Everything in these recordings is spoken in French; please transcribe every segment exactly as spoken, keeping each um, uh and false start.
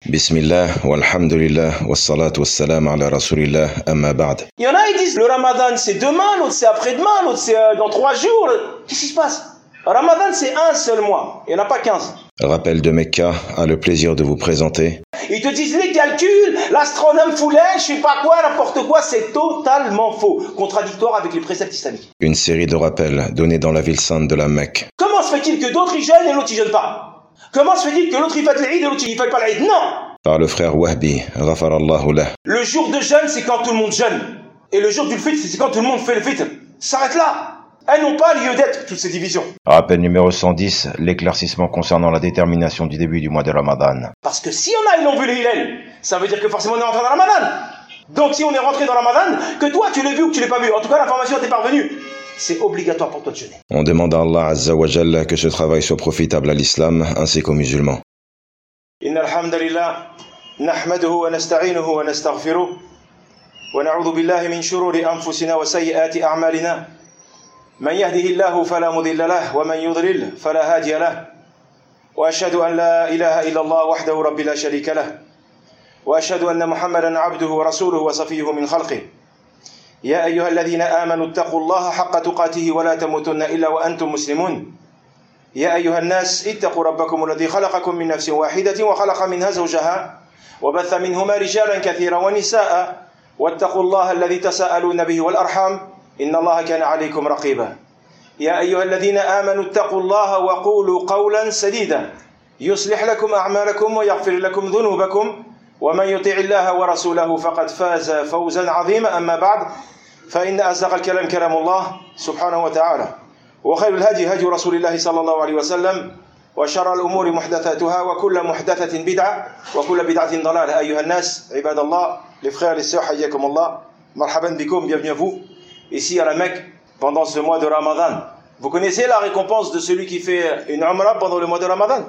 Bismillah, walhamdulillah, wassalatu wassalam ala rasulillah, amma ba'd. Il y en a, ils disent le ramadan c'est demain, l'autre c'est après-demain, l'autre c'est euh, dans trois jours. Qu'est-ce qui se passe? Ramadan c'est un seul mois, il n'y en a pas quinze. Rappel de Mecca a le plaisir de vous présenter. Ils te disent les calculs, l'astronome Foulet, je sais pas quoi, n'importe quoi, c'est totalement faux, contradictoire avec les préceptes islamiques. Une série de rappels donnés dans la ville sainte de la Mecque. Comment se fait-il que d'autres ils jeûnent et l'autre ils jeûnent pas? Comment se fait-il que l'autre il fait l'Eid et l'autre il fait pas l'Eid? Non! Par le frère Wahbi, ghafarallahu lah. Le jour de jeûne c'est quand tout le monde jeûne. Et le jour du fitr c'est quand tout le monde fait le fitr. S'arrête là! Elles n'ont pas lieu d'être, toutes ces divisions. Rappel numéro cent dix, l'éclaircissement concernant la détermination du début du mois de Ramadan. Parce que si on a, ils l'ont vu le Hilal, ça veut dire que forcément on est rentré dans Ramadan. Donc si on est rentré dans Ramadan, que toi tu l'as vu ou que tu l'as pas vu, en tout cas l'information t'est parvenue, c'est obligatoire pour toi de jeûner. On demande à Allah Azza wa Jalla que ce travail soit profitable à l'islam ainsi qu'aux musulmans. Inna alhamdulillah, nahmaduhu wa nasta'inuhu wa nastaghfiruh, wa na'udhu billahi min shururi anfusina wa sayyiati a'malina. من يهده الله فلا مضل له ومن يضلل فلا هادي له وأشهد أن لا إله إلا الله وحده رب لا شريك له وأشهد أن محمدا عبده ورسوله وصفيه من خلقه يا أيها الذين آمنوا اتقوا الله حق تقاته ولا تموتن إلا وأنتم مسلمون يا أيها الناس اتقوا ربكم الذي خلقكم من نفس واحدة وخلق منها زوجها وبث منهما رجالا كثيرا ونساء واتقوا الله الذي تساءلون به والأرحام إن الله كان عليكم رقيبا يا أيها الذين آمنوا اتقوا الله وقولوا قولا سديدا يصلح لكم أعمالكم ويغفر لكم ذنوبكم ومن يطع الله ورسوله فقد فاز فوزا عظيما أما بعد فإن أصدق الكلام كلام الله سبحانه وتعالى وخير الهدي هدي رسول الله صلى الله عليه وسلم وشر الأمور محدثاتها وكل محدثة بدعة وكل بدعة ضلالة أيها الناس عباد الله les frères les sœurs حياكم الله مرحبا بكم bienvenue à vous ici à la Mecque, pendant ce mois de Ramadan. Vous connaissez la récompense de celui qui fait une Umrah pendant le mois de Ramadan?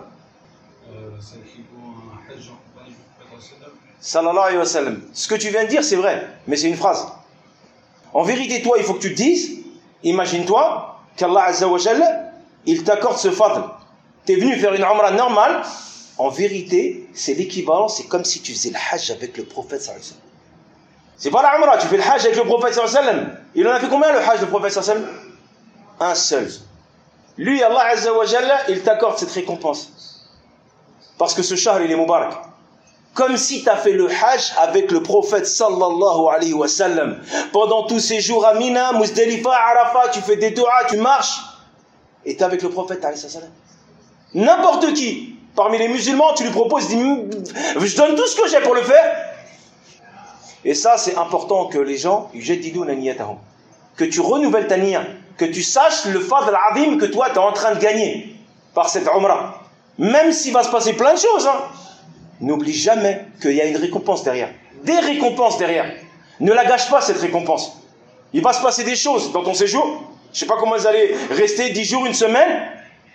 Sallallahu alayhi wa sallam. Ce que tu viens de dire, c'est vrai, mais c'est une phrase. En vérité, toi, il faut que tu te dises, imagine-toi qu'Allah Azza wa Jalla, il t'accorde ce fadl. Tu es venu faire une Umrah normale, en vérité, c'est l'équivalent, c'est comme si tu faisais le Hajj avec le prophète sallallahu alayhi wa sallam. C'est pas la Umrah, tu fais le Hajj avec le prophète sallallahu alayhi wa sallam. Il en a fait combien le Hajj, le prophète sallallahu alayhi wa sallam? Un seul. Lui, Allah Azza wa Jalla, il t'accorde cette récompense. Parce que ce shahr, il est mubarak. Comme si tu as fait le Hajj avec le prophète sallallahu alayhi wa sallam. Pendant tous ces jours à Mina, Muzdalifa, Arafat, tu fais des doigts, tu marches. Et tu es avec le prophète alayhi wa sallam. N'importe qui, parmi les musulmans, tu lui proposes, dis, je donne tout ce que j'ai pour le faire. Et ça, c'est important que les gens, que tu renouvelles ta niya, que tu saches le fadl azim que toi, tu es en train de gagner par cette umrah. Même s'il va se passer plein de choses, hein, n'oublie jamais qu'il y a une récompense derrière. Des récompenses derrière. Ne la gâche pas, cette récompense. Il va se passer des choses dans ton séjour. Je ne sais pas comment vous allez rester dix jours, une semaine.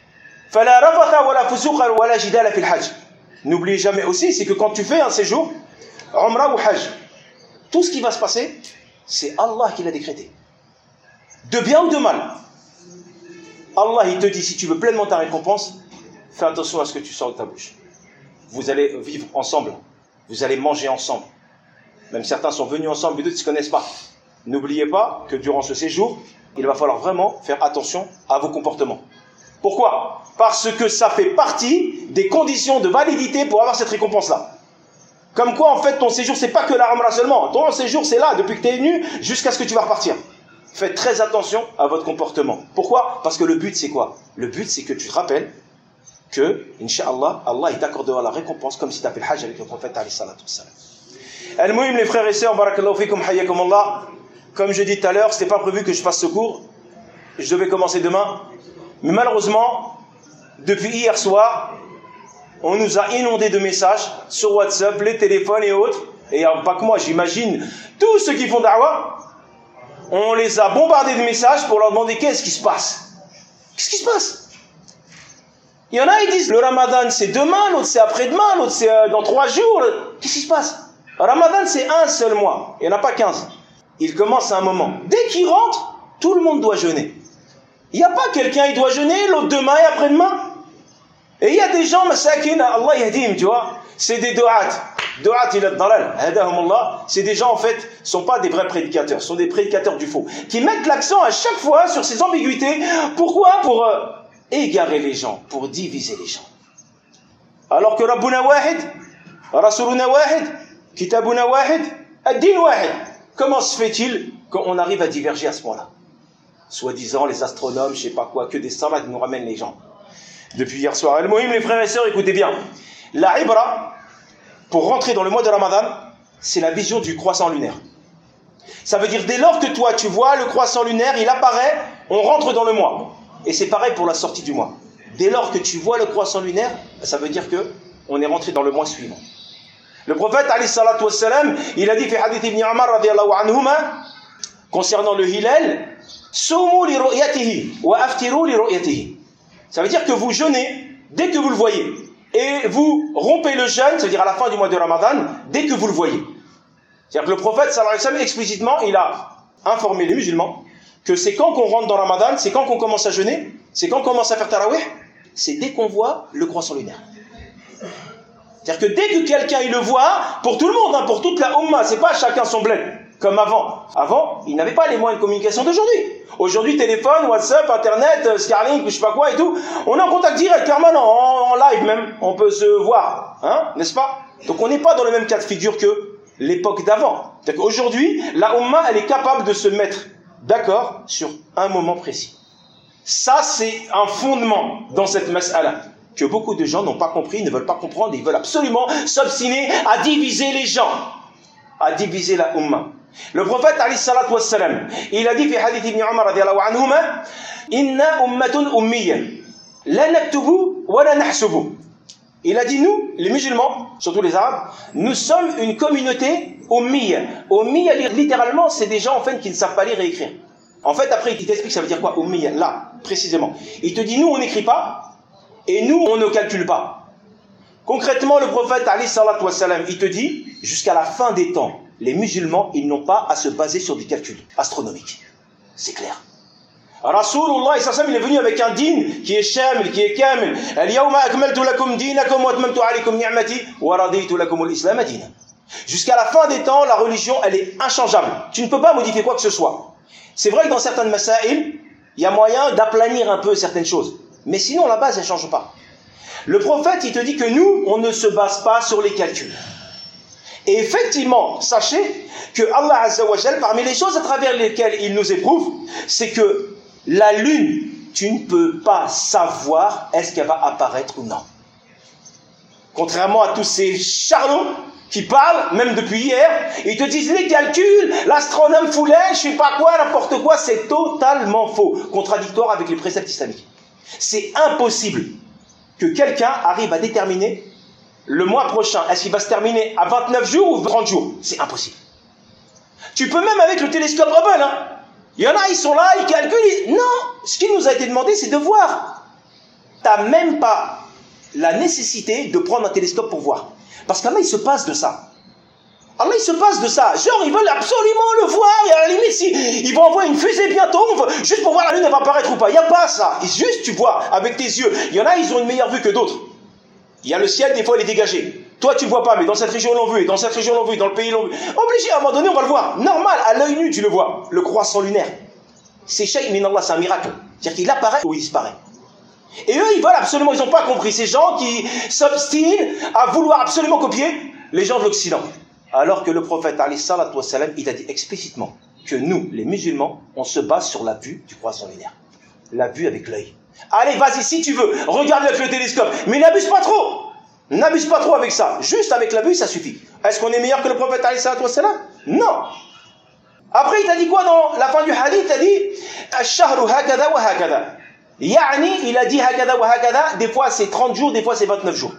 N'oublie jamais aussi, c'est que quand tu fais un séjour, umrah ou hajj, tout ce qui va se passer, c'est Allah qui l'a décrété. De bien ou de mal. Allah, il te dit, si tu veux pleinement ta récompense, fais attention à ce que tu sors de ta bouche. Vous allez vivre ensemble. Vous allez manger ensemble. Même certains sont venus ensemble, mais d'autres ne se connaissent pas. N'oubliez pas que durant ce séjour, il va falloir vraiment faire attention à vos comportements. Pourquoi? Parce que ça fait partie des conditions de validité pour avoir cette récompense-là. Comme quoi, en fait, ton séjour, c'est pas que la Umrah seulement. Ton séjour, c'est là, depuis que tu es venu, jusqu'à ce que tu vas repartir. Faites très attention à votre comportement. Pourquoi? Parce que le but, c'est quoi? Le but, c'est que tu te rappelles que, Inch'Allah, Allah, il t'accordera la récompense comme si tu as fait le Hajj avec le prophète, alayhi salatu wassalam. Al-Muhim, les frères et sœurs, barakallahu fikum, hayyakum Allah. Comme je dis tout à l'heure, c'était pas prévu que je fasse ce cours. Je devais commencer demain. Mais malheureusement, depuis hier soir, on nous a inondé de messages sur WhatsApp, les téléphones et autres. Et pas que moi, j'imagine tous ceux qui font da'wah. On les a bombardés de messages pour leur demander qu'est-ce qui se passe. Qu'est-ce qui se passe? Il y en a, ils disent le Ramadan c'est demain, l'autre c'est après-demain, l'autre c'est euh, dans trois jours. Qu'est-ce qui se passe? Ramadan c'est un seul mois, il n'y en a pas quinze. Il commence à un moment. Dès qu'il rentre, tout le monde doit jeûner. Il n'y a pas quelqu'un, il doit jeûner, l'autre demain et après-demain. Et il y a des gens, masakin, Allah yahdim, tu vois. c'est des du'at. Du'at ila ad-dalal, hadahumullah. C'est des gens, en fait, ne sont pas des vrais prédicateurs, ce sont des prédicateurs du faux, qui mettent l'accent à chaque fois sur ces ambiguïtés. Pourquoi? Pour euh, égarer les gens, pour diviser les gens. Alors que Rabbuna wahid, Rasuluna wahid, Kitabuna wahid, ad-din wahid. Comment se fait-il qu'on arrive à diverger à ce point-là? Soi-disant, les astronomes, je sais pas quoi, que des salades nous ramènent les gens. Depuis hier soir. Al-Muhim, les frères et sœurs, écoutez bien. La ibra, pour rentrer dans le mois de Ramadan, c'est la vision du croissant lunaire. Ça veut dire, dès lors que toi, tu vois le croissant lunaire, il apparaît, on rentre dans le mois. Et c'est pareil pour la sortie du mois. Dès lors que tu vois le croissant lunaire, ça veut dire que on est rentré dans le mois suivant. Le prophète, alayhi salatu wassalam, il a dit, fi hadith ibn Umar, radiyallahu anhuma, concernant le hilal, Soumu li ru'yatihi wa aftiru li ru'yatihi. Ça veut dire que vous jeûnez dès que vous le voyez. Et vous rompez le jeûne, c'est-à-dire à la fin du mois de Ramadan, dès que vous le voyez. C'est-à-dire que le prophète, sallallahu alayhi wa sallam, explicitement, il a informé les musulmans que c'est quand qu'on rentre dans Ramadan, c'est quand qu'on commence à jeûner, c'est quand on commence à faire tarawih, c'est dès qu'on voit le croissant lunaire. C'est-à-dire que dès que quelqu'un il le voit, pour tout le monde, hein, pour toute la Ummah, c'est pas chacun son bled, comme avant. Avant, ils n'avaient pas les moyens de communication d'aujourd'hui. Aujourd'hui, téléphone, WhatsApp, Internet, Starlink, je sais pas quoi et tout, on est en contact direct, permanent, en, en live même, on peut se voir, hein, n'est-ce pas? Donc on n'est pas dans le même cas de figure que l'époque d'avant. C'est-à-dire qu'aujourd'hui, la Ummah, elle est capable de se mettre d'accord sur un moment précis. Ça, c'est un fondement dans cette mas'ala que beaucoup de gens n'ont pas compris, ne veulent pas comprendre, ils veulent absolument s'obstiner à diviser les gens, à diviser la Ummah. Le prophète, alayhi salatu wassalam, il a dit, fi hadith ibn Umar, radiyallahu anhuma, inna ummatun ummiya, la naktubu wa la nahsubu. Il a dit, nous, les musulmans, surtout les arabes, nous sommes une communauté ummiya. Ummiya, littéralement, c'est des gens, en fait, qui ne savent pas lire et écrire. En fait, après, il t'explique ça veut dire quoi, ummiya, là, précisément. Il te dit, nous, on n'écrit pas, et nous, on ne calcule pas. Concrètement, le prophète, alayhi salatu wassalam, il te dit, jusqu'à la fin des temps, les musulmans, ils n'ont pas à se baser sur des calculs astronomiques. C'est clair. Rasulullah, il est venu avec un din qui est shamil, qui est kamil. Jusqu'à la fin des temps, la religion, elle est inchangeable. Tu ne peux pas modifier quoi que ce soit. C'est vrai que dans certaines masaïl, il y a moyen d'aplanir un peu certaines choses. Mais sinon, la base, elle ne change pas. Le prophète, il te dit que nous, on ne se base pas sur les calculs. Et effectivement, sachez que Allah Azza wa Jal, parmi les choses à travers lesquelles il nous éprouve, c'est que la lune, tu ne peux pas savoir est-ce qu'elle va apparaître ou non. Contrairement à tous ces charlots qui parlent, même depuis hier, ils te disent les calculs, l'astronome Foulin, je sais pas quoi, n'importe quoi, c'est totalement faux, contradictoire avec les préceptes islamiques. C'est impossible que quelqu'un arrive à déterminer le mois prochain, est-ce qu'il va se terminer à vingt-neuf jours ou trente jours? C'est impossible. Tu peux même avec le télescope Hubble, hein. Il y en a, ils sont là, ils calculent. Ils... Non, ce qui nous a été demandé, c'est de voir. Tu n'as même pas la nécessité de prendre un télescope pour voir. Parce qu'Allah, il se passe de ça. Allah, il se passe de ça. Genre, ils veulent absolument le voir. Et à la limite, si, ils vont envoyer une fusée bientôt, juste pour voir la lune, elle va apparaître ou pas. Il n'y a pas ça. Et juste, tu vois, avec tes yeux. Il y en a, ils ont une meilleure vue que d'autres. Il y a le ciel, des fois, il est dégagé. Toi, tu ne le vois pas, mais dans cette région, on l'a vu, et dans cette région, on l'a vu, dans le pays, on l'a vu. Obligé, à un moment donné, on va le voir. Normal, à l'œil nu, tu le vois. Le croissant lunaire. C'est shay min Allah, c'est un miracle. C'est-à-dire qu'il apparaît ou il disparaît. Et eux, ils veulent absolument, ils n'ont pas compris. Ces gens qui s'obstinent à vouloir absolument copier les gens de l'Occident. Alors que le prophète, alayhi salatu wassalam, il a dit explicitement que nous, les musulmans, on se base sur la vue du croissant lunaire. La vue avec l'œil. Allez, vas-y, si tu veux, regarde avec le télescope. Mais n'abuse pas trop. N'abuse pas trop avec ça. Juste avec la vue, ça suffit. Est-ce qu'on est meilleur que le prophète, alayhi salatu wassalam? Non. Après, il t'a dit quoi dans la fin du hadith? Il t'a dit Ash-shahru hakada wa hakada. Yani, il a dit hakada wa hakada. Des fois, c'est trente jours, des fois, c'est vingt-neuf jours.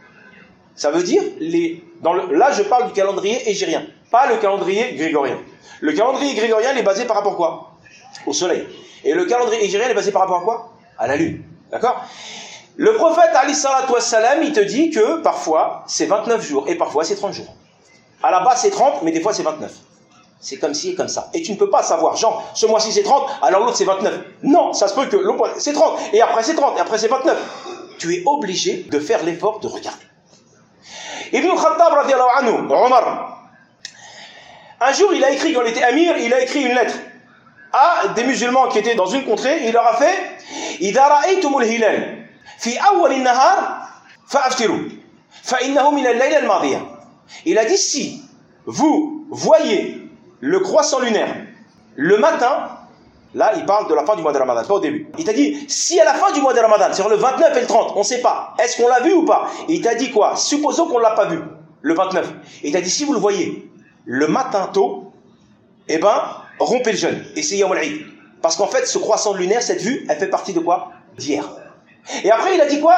Ça veut dire, les, dans le, là, je parle du calendrier hégirien, pas le calendrier grégorien. Le calendrier grégorien, il est basé par rapport à quoi? Au soleil. Et le calendrier hégirien, il est basé par rapport à quoi? À la lune. D'accord? Le prophète, alayhi salatu wassalam, il te dit que parfois, c'est vingt-neuf jours et parfois, c'est trente jours. À la base, c'est trente, mais des fois, c'est vingt-neuf. C'est comme ci et comme ça. Et tu ne peux pas savoir, genre, ce mois-ci, c'est trente, alors l'autre, c'est vingt-neuf. Non, ça se peut que l'autre mois, c'est trente, et après, c'est trente, et après, c'est vingt-neuf. Tu es obligé de faire l'effort de regarder. Ibn Khattab radiallahu anhu, Omar, un jour il a écrit, quand il était amir, il a écrit une lettre à des musulmans qui étaient dans une contrée. Il leur a fait إذا رأيتم الهلال في أول النهار فأفطروا فإنه من الليلة الماضية. Il a dit, si vous voyez le croissant lunaire le matin, là il parle de la fin du mois de Ramadan, pas au début. Il t'a dit, si à la fin du mois de Ramadan, sur le vingt-neuf et le trente, on ne sait pas, est-ce qu'on l'a vu ou pas? Et il t'a dit quoi? Supposons qu'on ne l'a pas vu, le vingt-neuf. Et il t'a dit, si vous le voyez le matin tôt, eh ben, rompez le jeûne. Et c'est Yawm al-Eid. Parce qu'en fait, ce croissant lunaire, cette vue, elle fait partie de quoi? D'hier. Et après, il a dit quoi?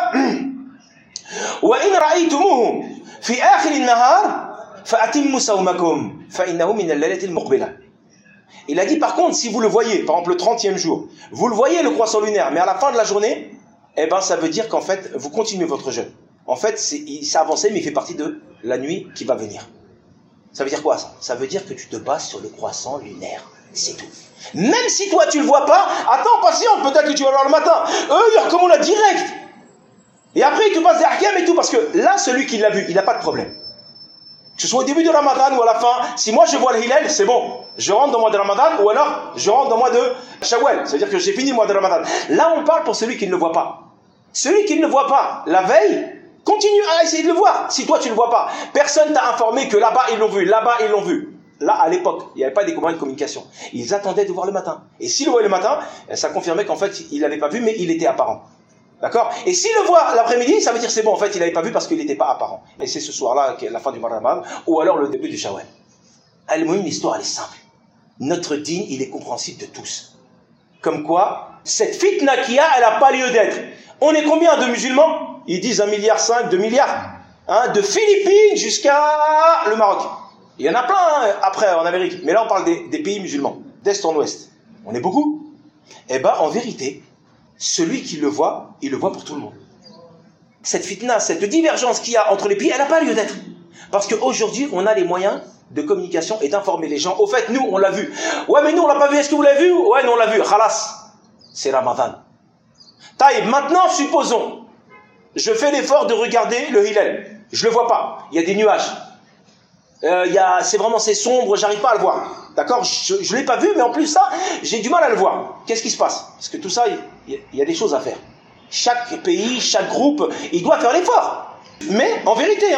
وَإِنْ رَأَيْتُمُوهُ فِي آخِرِ النَّهَارِ فَأَتِمُّوا صَوْمَكُمْ فَإِنَّهُ مِنَ اللَّيْلَةِ الْمُقْبِلَةِ. Il a dit, par contre, si vous le voyez, par exemple le trentième jour, vous le voyez le croissant lunaire, mais à la fin de la journée, eh ben, ça veut dire qu'en fait, vous continuez votre jeûne. En fait, c'est, il s'est avancé, mais il fait partie de la nuit qui va venir. Ça veut dire quoi, ça? Ça veut dire que tu te bases sur le croissant lunaire. C'est tout. Même si toi, tu le vois pas, attends, patiente, peut-être que tu vas le voir le matin. Eux, ils recommandent la direct. Et après, il te passe des ahkam et tout, parce que là, celui qui l'a vu, il n'a pas de problème. Que ce soit au début de Ramadan ou à la fin, si moi je vois le hilal, c'est bon. Je rentre dans le mois de Ramadan, ou alors je rentre dans le mois de Shawwal. C'est-à-dire que j'ai fini le mois de Ramadan. Là, on parle pour celui qui ne le voit pas. Celui qui ne le voit pas, la veille, continue à essayer de le voir. Si toi, tu ne le vois pas, personne t'a informé que là-bas, ils l'ont vu, là-bas, ils l'ont vu. Là, à l'époque, il n'y avait pas des moyens de communication. Ils attendaient de voir le matin. Et s'ils le voyaient le matin, ça confirmait qu'en fait, il n'avait pas vu, mais il était apparent. D'accord? Et s'il le voit l'après-midi, ça veut dire c'est bon, en fait, il n'avait pas vu parce qu'il n'était pas apparent. Et c'est ce soir-là, la fin du mois de Ramadan, ou alors le début du Shawwal. Al-Muhim, l'histoire, elle est simple. Notre dîn, il est compréhensible de tous. Comme quoi, cette fitna qu'il y a, elle n'a pas lieu d'être. On est combien de musulmans? Ils disent un milliard cinq, deux milliards. Hein, de Philippines jusqu'à le Maroc. Il y en a plein hein, après en Amérique. Mais là, on parle des, des pays musulmans, d'est en ouest. On est beaucoup. Eh bien, en vérité, celui qui le voit, il le voit pour tout le monde. Cette fitna, cette divergence qu'il y a entre les pays, elle n'a pas lieu d'être. Parce qu'aujourd'hui, on a les moyens de communication et d'informer les gens. Au fait, nous, on l'a vu. Ouais, mais nous, on l'a pas vu. Est-ce que vous l'avez vu? Ouais, nous, on l'a vu. Khalas. C'est Ramadan. Taïb, maintenant, supposons, je fais l'effort de regarder le hilal. Je le vois pas. Il y a des nuages. Euh, il y a, c'est vraiment, c'est sombre, j'arrive pas à le voir. D'accord? Je ne l'ai pas vu, mais en plus, ça, j'ai du mal à le voir. Qu'est-ce qui se passe? Parce que tout ça, il, il y a des choses à faire. Chaque pays, chaque groupe, il doit faire l'effort. Mais, en vérité, hein,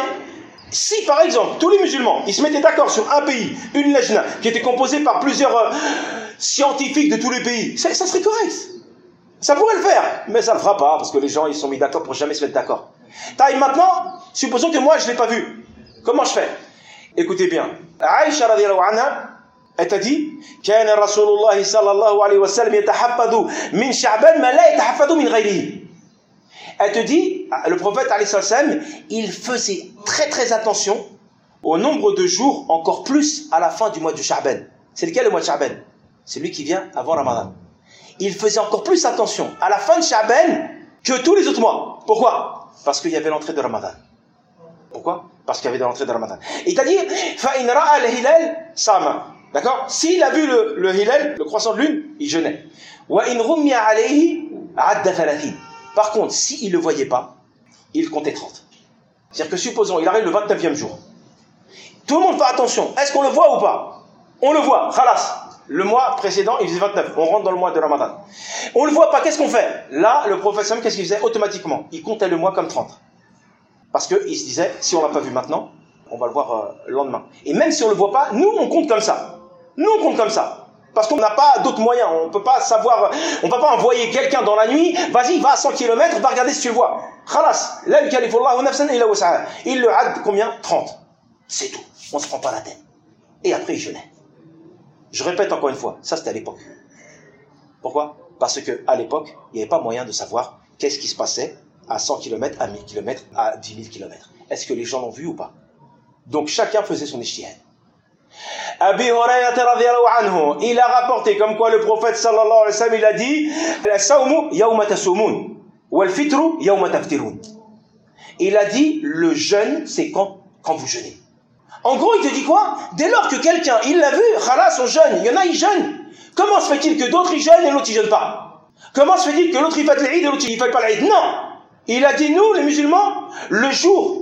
si par exemple, tous les musulmans, ils se mettaient d'accord sur un pays, une lajna, qui était composée par plusieurs euh, scientifiques de tous les pays, ça, ça serait correct. Ça pourrait le faire, mais ça ne le fera pas, parce que les gens, ils sont mis d'accord pour jamais se mettre d'accord. Taï, maintenant, supposons que moi, je ne l'ai pas vu. Comment je fais? Écoutez bien. Aïcha radiyallahu anha, elle t'a dit, كان رسول الله صلى الله عليه وسلم يتحفظ من شعبان ما لا يتحفظ من غيره. Elle te dit, le prophète alayhi salam, il faisait très très attention au nombre de jours, encore plus à la fin du mois de Sha'ban. C'est lequel le mois de Sha'ban? C'est lui qui vient avant Ramadan. Il faisait encore plus attention à la fin de Sha'ban que tous les autres mois. Pourquoi? Parce qu'il y avait l'entrée de Ramadan. Pourquoi? Parce qu'il y avait l'entrée de Ramadan. Il t'a dit, فَإِنْ رَأَى الْهِلَالِ صَامَ. D'accord? S'il a vu le, le hilal, le croissant de lune, il jeûnait. وَإِنْ رُمِّيَ عَلَيْهِ عَدَّ ثَلَاثِينَ. Par contre, s'il ne le voyait pas, il comptait trente. C'est-à-dire que supposons, il arrive le vingt-neuvième jour. Tout le monde fait attention. Est-ce qu'on le voit ou pas? On le voit. Khalas. Le mois précédent, il faisait vingt-neuf. On rentre dans le mois de Ramadan. On ne le voit pas. Qu'est-ce qu'on fait? Là, le prophète Sam, qu'est-ce qu'il faisait? Automatiquement, il comptait le mois comme trente. Parce qu'il se disait, si on ne l'a pas vu maintenant, on va le voir euh, le lendemain. Et même si on ne le voit pas, nous, on compte comme ça. Nous, on compte comme ça. Parce qu'on n'a pas d'autres moyens. On ne peut pas savoir, on ne peut pas envoyer quelqu'un dans la nuit, vas-y, va à cent kilomètres, va regarder si tu le vois. Khalas. La yukallifullahu nafsan illa wus'aha. Il le had combien? trente. C'est tout. On ne se prend pas la tête. Et après, il jeûnait. Je répète encore une fois, ça c'était à l'époque. Pourquoi? Parce qu'à l'époque, il n'y avait pas moyen de savoir qu'est-ce qui se passait à cent kilomètres, à mille kilomètres, à dix mille kilomètres. Est-ce que les gens l'ont vu ou pas? Donc chacun faisait son ijtihad. Abi Hurayra radhiyallahu anhu, il a rapporté comme quoi le prophète sallallahu alayhi wa sallam, il a dit As-sawmu yawma tasumun wal fitru yawma taftirun. Il a dit le jeûne c'est quand quand vous jeûnez. En gros, il te dit quoi? Dès lors que quelqu'un, il l'a vu, khalas, on jeûne. Il y en a, ils jeûnent. Comment se fait-il que d'autres, ils jeûnent et l'autre, ils jeûnent pas? Comment se fait-il que l'autre, il fait l'Eid et l'autre, il fait pas l'Eid? Non. Il a dit, nous, les musulmans, le jour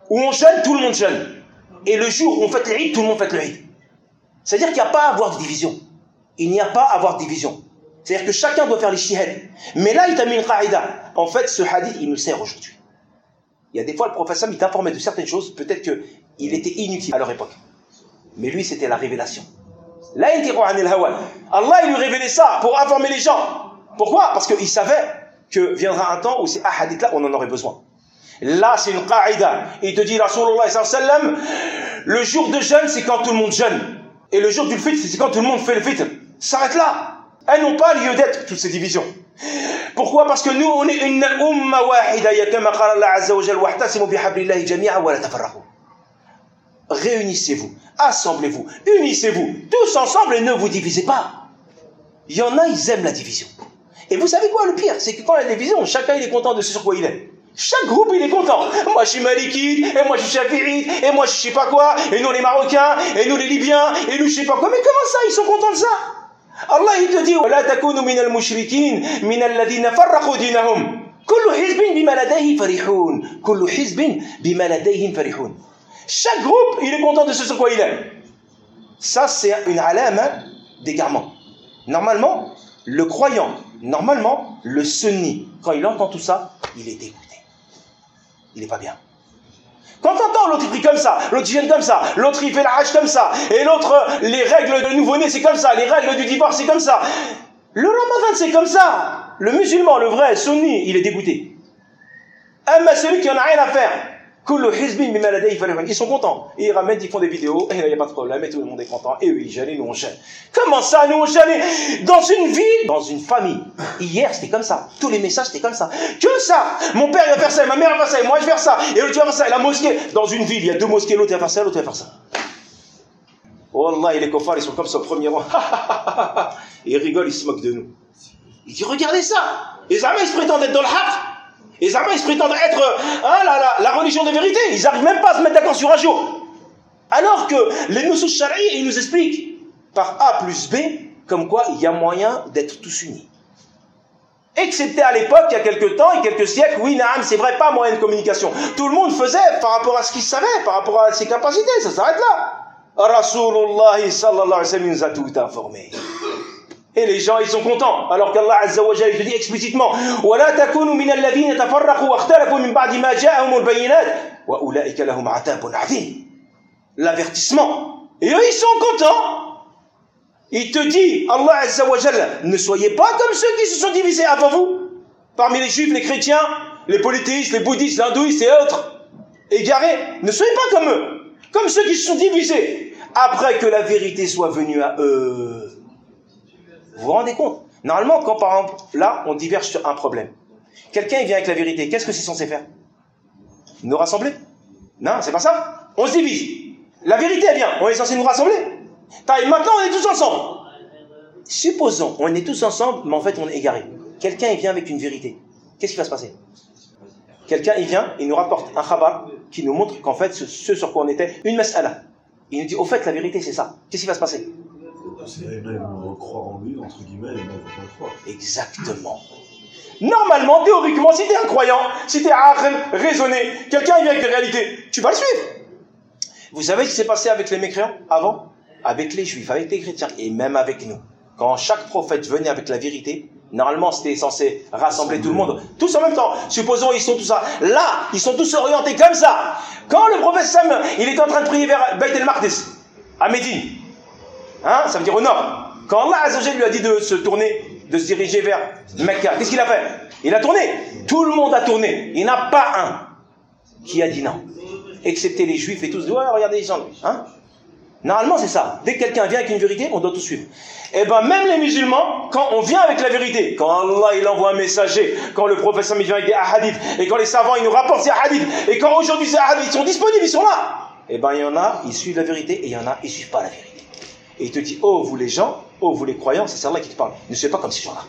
où on jeûne, tout le monde jeûne. Et le jour où on fête l'Eid, tout le monde fête l'Eid. C'est-à-dire qu'il n'y a pas à avoir de division. Il n'y a pas à avoir de division. C'est-à-dire que chacun doit faire les shihad. Mais là, il t'a mis une qaïda. En fait, ce hadith, il nous sert aujourd'hui. Il y a des fois, le professeur, il t'informait de certaines choses, peut-être qu'il était inutile à leur époque. Mais lui, c'était la révélation. Là, Allah, il lui révélait ça pour informer les gens. Pourquoi? Parce qu'il savait que viendra un temps où ces hadiths-là, on en aurait besoin. Là, c'est une qaïda. Il te dit, Rasulullah sallallahu alayhi wa sallam, le jour de jeûne, c'est quand tout le monde jeûne. Et le jour du fitr, c'est quand tout le monde fait le fitr. S'arrête là. Elles n'ont pas lieu d'être, toutes ces divisions. Pourquoi? Parce que nous, on est une umma wahida. Kama qala Allah azza wa jalla, wahtasimu bihablillahi jami'an wa la tafarraqu. Réunissez-vous, assemblez-vous, unissez-vous, tous ensemble et ne vous divisez pas. Il y en a, ils aiment la division. Et vous savez quoi, le pire? C'est que quand il y a la division, chacun il est content de ce sur quoi il est. Chaque groupe il est content. Moi je suis Malikide, et moi je suis Shafi'ide, et moi je sais pas quoi, et nous les Marocains, et nous les Libyens, et nous je sais pas quoi. Mais comment ça, ils sont contents de ça? Allah il te dit وَلَا تَكُونُوا مِنَ الْمُشْرِكِينَ مِنَ الَّذِينَ فَرَّقُوا دِينَهُمْ كُلُّ حِزْبٍ بِمَا لَدَيْهِمْ فَرِحُونَ كُلُّ حِزْبٍ بِمَا لَدَيْهِمْ فَرِحُونَ. Chaque groupe il est content de ce sur quoi il est. Ça c'est une alama d'égarement. Normalement, le croyant, normalement, le sunni, quand il entend tout ça, il est dégoûté. Il n'est pas bien. Quand tu entends l'autre il prie comme ça, l'autre il gêne comme ça, l'autre il fait la hajj comme ça, et l'autre, les règles de nouveau-né c'est comme ça, les règles du divorce c'est comme ça. Le ramadan c'est comme ça. Le musulman, le vrai, sunni, il est dégoûté. Mais celui qui n'en a rien à faire, ils sont contents. Et ils ramènent, ils font des vidéos, et là il n'y a pas de problème, et tout le monde est content. Et eux ils gênent, et nous on gêne. Comment ça, nous on gêne? Dans une ville, dans une famille. Hier c'était comme ça. Tous les messages c'était comme ça. Que ça. Mon père il va faire ça, et ma mère va faire ça, et moi je vais faire ça, et l'autre va faire ça, et la mosquée. Dans une ville, il y a deux mosquées, l'autre va faire ça, l'autre va faire ça. Wallah, et les kofars ils sont comme ça au premier rang. Et ils rigolent, ils se moquent de nous. Ils disent regardez ça. Les Arméniens ils se prétendent être dans le haq. Les Arméniens ils se prétendent être hein, la, la, la religion de vérité. Ils n'arrivent même pas à se mettre d'accord sur un jour. Alors que les nusus shari, ils nous expliquent par A plus B, comme quoi il y a moyen d'être tous unis. Excepté à l'époque, il y a quelques temps et quelques siècles, oui, naam, c'est vrai, pas moyen de communication. Tout le monde faisait par rapport à ce qu'il savait, par rapport à ses capacités, ça s'arrête là. Rasulullah sallallahu alayhi wa sallam nous a tout informé. Et les gens, ils sont contents. Alors qu'Allah Azza wa Jalla, il dit explicitement وَلَا تَكُونُوا مِنَ الَّذِينَ تَفَرَّقُوا وَاخْتَلَفُوا مِنْ بَعْدِ مَا جَاءَهُمُ الْبَيِّنَاتُ وَأُولَٰئِكَ لَهُمْ عَذَابٌ عَظِيمٌ. L'avertissement. Et eux, ils sont contents. Il te dit, Allah Azza wa Jalla, ne soyez pas comme ceux qui se sont divisés avant vous. Parmi les juifs, les chrétiens, les polythéistes, les bouddhistes, les hindouistes et autres, égarés. Ne soyez pas comme eux. Comme ceux qui se sont divisés. Après que la vérité soit venue à eux. Vous vous rendez compte? Normalement, quand par exemple, là, on diverge sur un problème. Quelqu'un, il vient avec la vérité. Qu'est-ce que c'est censé faire? Nous rassembler? Non, c'est pas ça. On se divise. La vérité, elle vient. On est censé nous rassembler. Maintenant, on est tous ensemble. Supposons, on est tous ensemble, mais en fait, on est égarés. Quelqu'un, il vient avec une vérité. Qu'est-ce qui va se passer? Quelqu'un, il vient, il nous rapporte un khabar qui nous montre qu'en fait, ce, ce sur quoi on était, une mas'ala. Il nous dit, au fait, la vérité, c'est ça. Qu'est-ce qui va se passer? Les mêmes vont croire en lui, entre guillemets, les mêmes vont pas le croire. Exactement. Normalement, théoriquement, si tu es un croyant, si tu es aql, raisonné, quelqu'un vient avec des réalités, tu vas le suivre. Vous savez ce qui s'est passé avec les mécréants avant? Avec les juifs, avec les chrétiens, et même avec nous. Quand chaque prophète venait avec la vérité, normalement c'était censé rassembler tout le monde, tous en même temps. Supposons ils sont tous ça. Là, ils sont tous orientés comme ça. Quand le prophète Sam, il est en train de prier vers Beit el-Maqdis, à Médine, hein, ça veut dire au nord. Quand Allah Azza wa Jalla lui a dit de se tourner, de se diriger vers Mecca, qu'est-ce qu'il a fait? Il a tourné. Tout le monde a tourné. Il n'y en a pas un qui a dit non. Excepté les juifs et tous. Ouais, regardez les gens. Hein? Normalement, c'est ça. Dès que quelqu'un vient avec une vérité, on doit tout suivre. Et bien, même les musulmans, quand on vient avec la vérité, quand Allah il envoie un messager, quand le prophète il vient avec des hadiths, et quand les savants ils nous rapportent ces hadiths, et quand aujourd'hui ces hadiths sont disponibles, ils sont là. Et bien, il y en a, ils suivent la vérité, et il y en a, ils ne suivent pas la vérité. Et il te dit, oh, vous les gens, oh, vous les croyants, c'est Allah qui te parle. Ne soyez pas comme ces gens-là.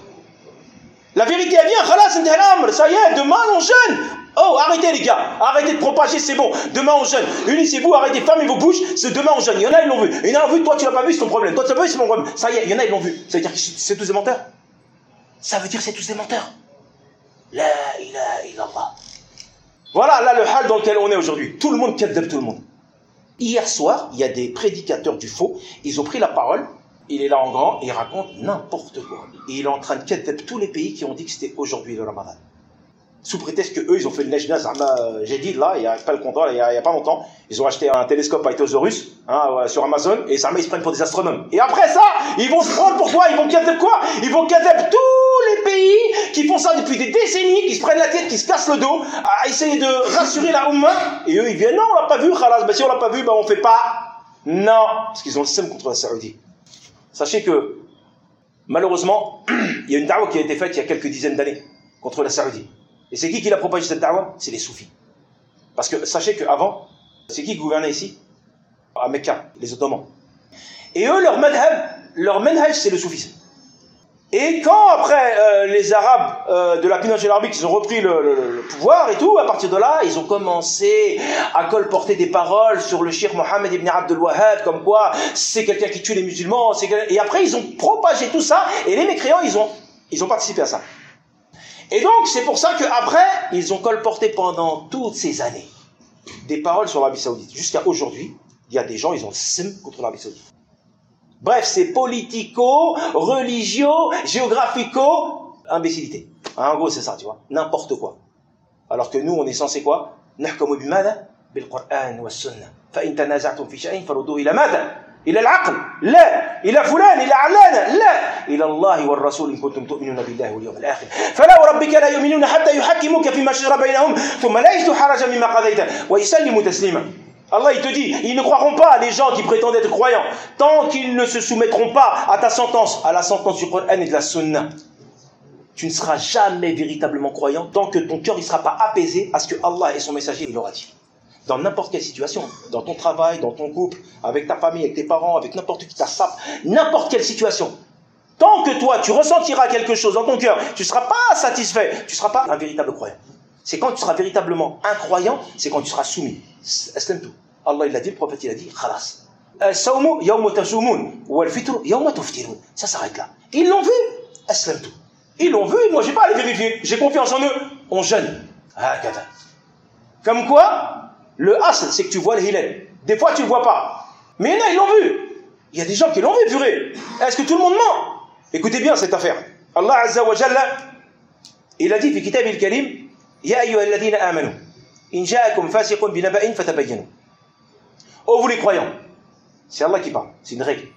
La vérité, elle vient, khalas, ça y est, demain on jeûne. Oh, arrêtez les gars, arrêtez de propager, c'est bon. Demain on jeûne. Unissez-vous, arrêtez, fermez vos bouches, c'est demain on jeûne. Il y en a, ils l'ont vu. Il y en a vu, toi tu l'as pas vu, c'est ton problème. Toi tu l'as pas vu, c'est mon problème. Ça y est, il y en a, ils l'ont vu. Ça veut dire que c'est tous des menteurs. Ça veut dire que c'est tous des menteurs. La ilaha illallah. Voilà là le hal dans lequel on est aujourd'hui. Tout le monde kadab tout le monde. Hier soir, il y a des prédicateurs du faux, ils ont pris la parole, il est là en grand, et il raconte n'importe quoi. Et il est en train de kadab tous les pays qui ont dit que c'était aujourd'hui le Ramadan. Sous prétexte que eux, ils ont fait le Nejna, j'ai dit là, il n'y a pas le contrat, il n'y a, a pas longtemps, ils ont acheté un télescope à Itosaurus, hein, sur Amazon, et ça, ils se prennent pour des astronomes. Et après ça, ils vont se prendre pour quoi? Ils vont kadab quoi? Ils vont kadab tous les pays qui font ça depuis des décennies, qui se prennent la tête, qui se cassent le dos, à essayer de rassurer la Oumma, et eux, ils viennent, non, on l'a pas vu, khalas, ben si on l'a pas vu, ben on fait pas. Non, parce qu'ils ont le seum contre la Saoudie. Sachez que, malheureusement, il y a une da'wa qui a été faite il y a quelques dizaines d'années, contre la Saoudie. Et c'est qui qui l'a propagé cette da'wa? C'est les soufis. Parce que sachez qu'avant, c'est qui qui gouvernait ici? À Mecca, les Ottomans. Et eux, leur madhab, leur manhaj, c'est le soufisme. Et quand après euh, les Arabes euh, de la péninsule arabique, ils ont repris le, le, le pouvoir et tout, à partir de là, ils ont commencé à colporter des paroles sur le cheikh Mohammed ibn Abdel Wahhab, comme quoi c'est quelqu'un qui tue les musulmans. Et après, ils ont propagé tout ça, et les mécréants, ils ont, ils ont participé à ça. Et donc, c'est pour ça qu'après, ils ont colporté pendant toutes ces années des paroles sur l'Arabie Saoudite. Jusqu'à aujourd'hui, il y a des gens, ils ont le seum contre l'Arabie Saoudite. Bref, c'est politico, religio, géographico, imbécilité. En gros, c'est ça, tu vois. N'importe quoi. Alors que nous, on est censé quoi? نحكم بماذا؟ بالقرآن والسنة. فإن تنازعتم في شيء فردوه إلى ماذا؟ إلى العقل. لا. إلى فلان. إلى علان. لا. إلى الله والرسول إن كنتم تؤمنون بالله واليوم الآخر. فلا وربك لا يؤمنون حتى يحكموك فيما شجر بينهم ثم لا يجدوا حرجا مما قضيت ويسلموا تسليما. Allah, il te dit, ils ne croiront pas, les gens qui prétendent être croyants, tant qu'ils ne se soumettront pas à ta sentence, à la sentence du Coran et de la Sunna. Tu ne seras jamais véritablement croyant tant que ton cœur ne sera pas apaisé à ce que Allah et son messager il aura dit. Dans n'importe quelle situation, dans ton travail, dans ton couple, avec ta famille, avec tes parents, avec n'importe qui, ta femme, n'importe quelle situation. Tant que toi, tu ressentiras quelque chose dans ton cœur, tu ne seras pas satisfait, tu ne seras pas un véritable croyant. C'est quand tu seras véritablement incroyant, c'est quand tu seras soumis. Aslam tout. Allah il a dit, le prophète il a dit, khalas. As-sawmu yawma tasoumun wal fitru yawma tuftirun. Ça s'arrête là. Ils l'ont vu. Aslam tout. Ils l'ont vu, moi j'ai pas à les vérifier. J'ai confiance en eux. On jeûne. Ah, kata. Comme quoi, le asl, c'est que tu vois le hilal. Des fois tu le vois pas. Mais là, ils l'ont vu. Il y a des gens qui l'ont vu, purée. Est-ce que tout le monde ment? Écoutez bien cette affaire. Allah Azza wa Jalla, il a dit, fi kitab al-karim, Ya ayyuha alladhina amanu, in ja'akum fasiqun binaba'in fatabayyanu. Oh, vous les croyants, c'est Allah qui parle, c'est une règle.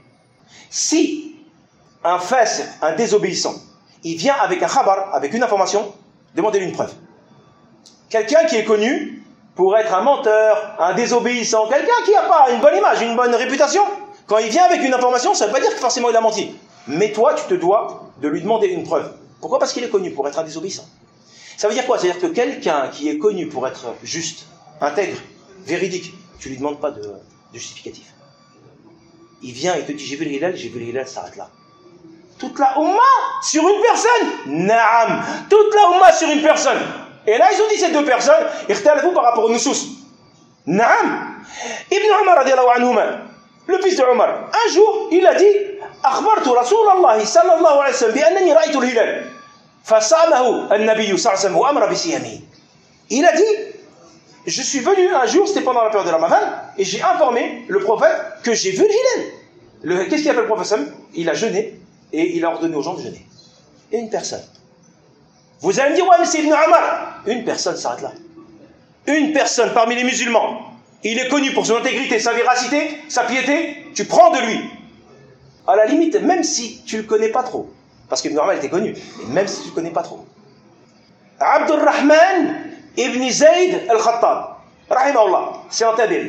Si un fasiq, un désobéissant, il vient avec un khabar, avec une information, demandez-lui une preuve. Quelqu'un qui est connu pour être un menteur, un désobéissant, quelqu'un qui n'a pas une bonne image, une bonne réputation, quand il vient avec une information, ça ne veut pas dire que forcément il a menti. Mais toi, tu te dois de lui demander une preuve. Pourquoi? Parce qu'il est connu pour être un désobéissant. Ça veut dire quoi? C'est-à-dire que quelqu'un qui est connu pour être juste, intègre, véridique, tu ne lui demandes pas de, de justificatif. Il vient et te dit, j'ai vu le hilal, j'ai vu le hilal, ça s'arrête là. Toute la Oumma sur une personne? Naam. Toute la Oumma sur une personne. Et là, ils ont dit ces deux personnes, ikhtalafou par rapport aux nusus. Naam. Ibn Umar, radiallahu anhuma, le fils de Umar, un jour, il a dit, akhbartu Rasulallah sallallahu alayhi wa sallam, bi annani ra'aytu al-hilal. فصامه النبي صلى الله عليه وسلم وأمر بصيامه. Il a dit, je suis venu un jour, c'était pendant la période de Ramadan, et j'ai informé le prophète que j'ai vu le hilal. Qu'est-ce qu'il a fait le prophète? Il a jeûné et il a ordonné aux gens de jeûner. Et une personne. Vous allez me dire, ouais, mais c'est Ibn Umar. Une personne s'arrête là. Une personne parmi les musulmans. Il est connu pour son intégrité, sa véracité, sa piété. Tu prends de lui. À la limite, même si tu ne le connais pas trop. Parce que Ibn Umar était connu, et même si tu ne connais pas trop. Abdurrahman ibn Zayd al-Khattab, rahimahullah, c'est un tabi'i.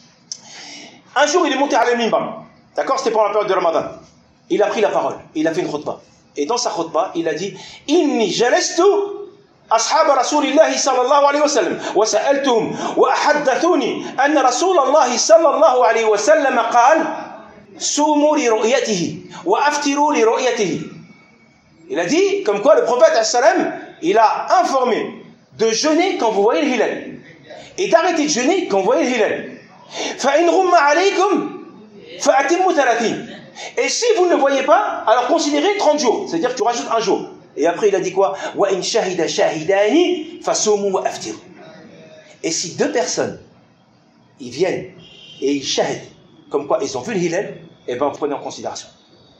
Un jour, il est monté à al-Minbar. D'accord, c'était pendant la période de Ramadan. Il a pris la parole, il a fait une khutbah. Et dans sa khutbah, il a dit Inni jalastu ashab Rasulillahi sallallahu alayhi wa sallam, wa sa'altuhum, wa ahaddathuni, anna Rasulallahi sallallahu alayhi wa sallam qal, Sumu li ru'yatihi, wa aftiru li ru'yatihi. Il a dit, comme quoi le prophète, il a informé de jeûner quand vous voyez le hilal. Et d'arrêter de jeûner quand vous voyez le hilal. فَإِنْ غُمَّ عَلَيْكُمْ فَأَتِمُّ ثَلَاثِينَ. Et si vous ne le voyez pas, alors considérez trente jours. C'est-à-dire que tu rajoutes un jour. Et après il a dit quoi? وَإِنْ شَهِدَ شَاهِدَانِ فَصُومُوا وَأَفْتِرُوا. Et si deux personnes, ils viennent et ils shahid, comme quoi ils ont vu le hilal, eh bien vous prenez en considération.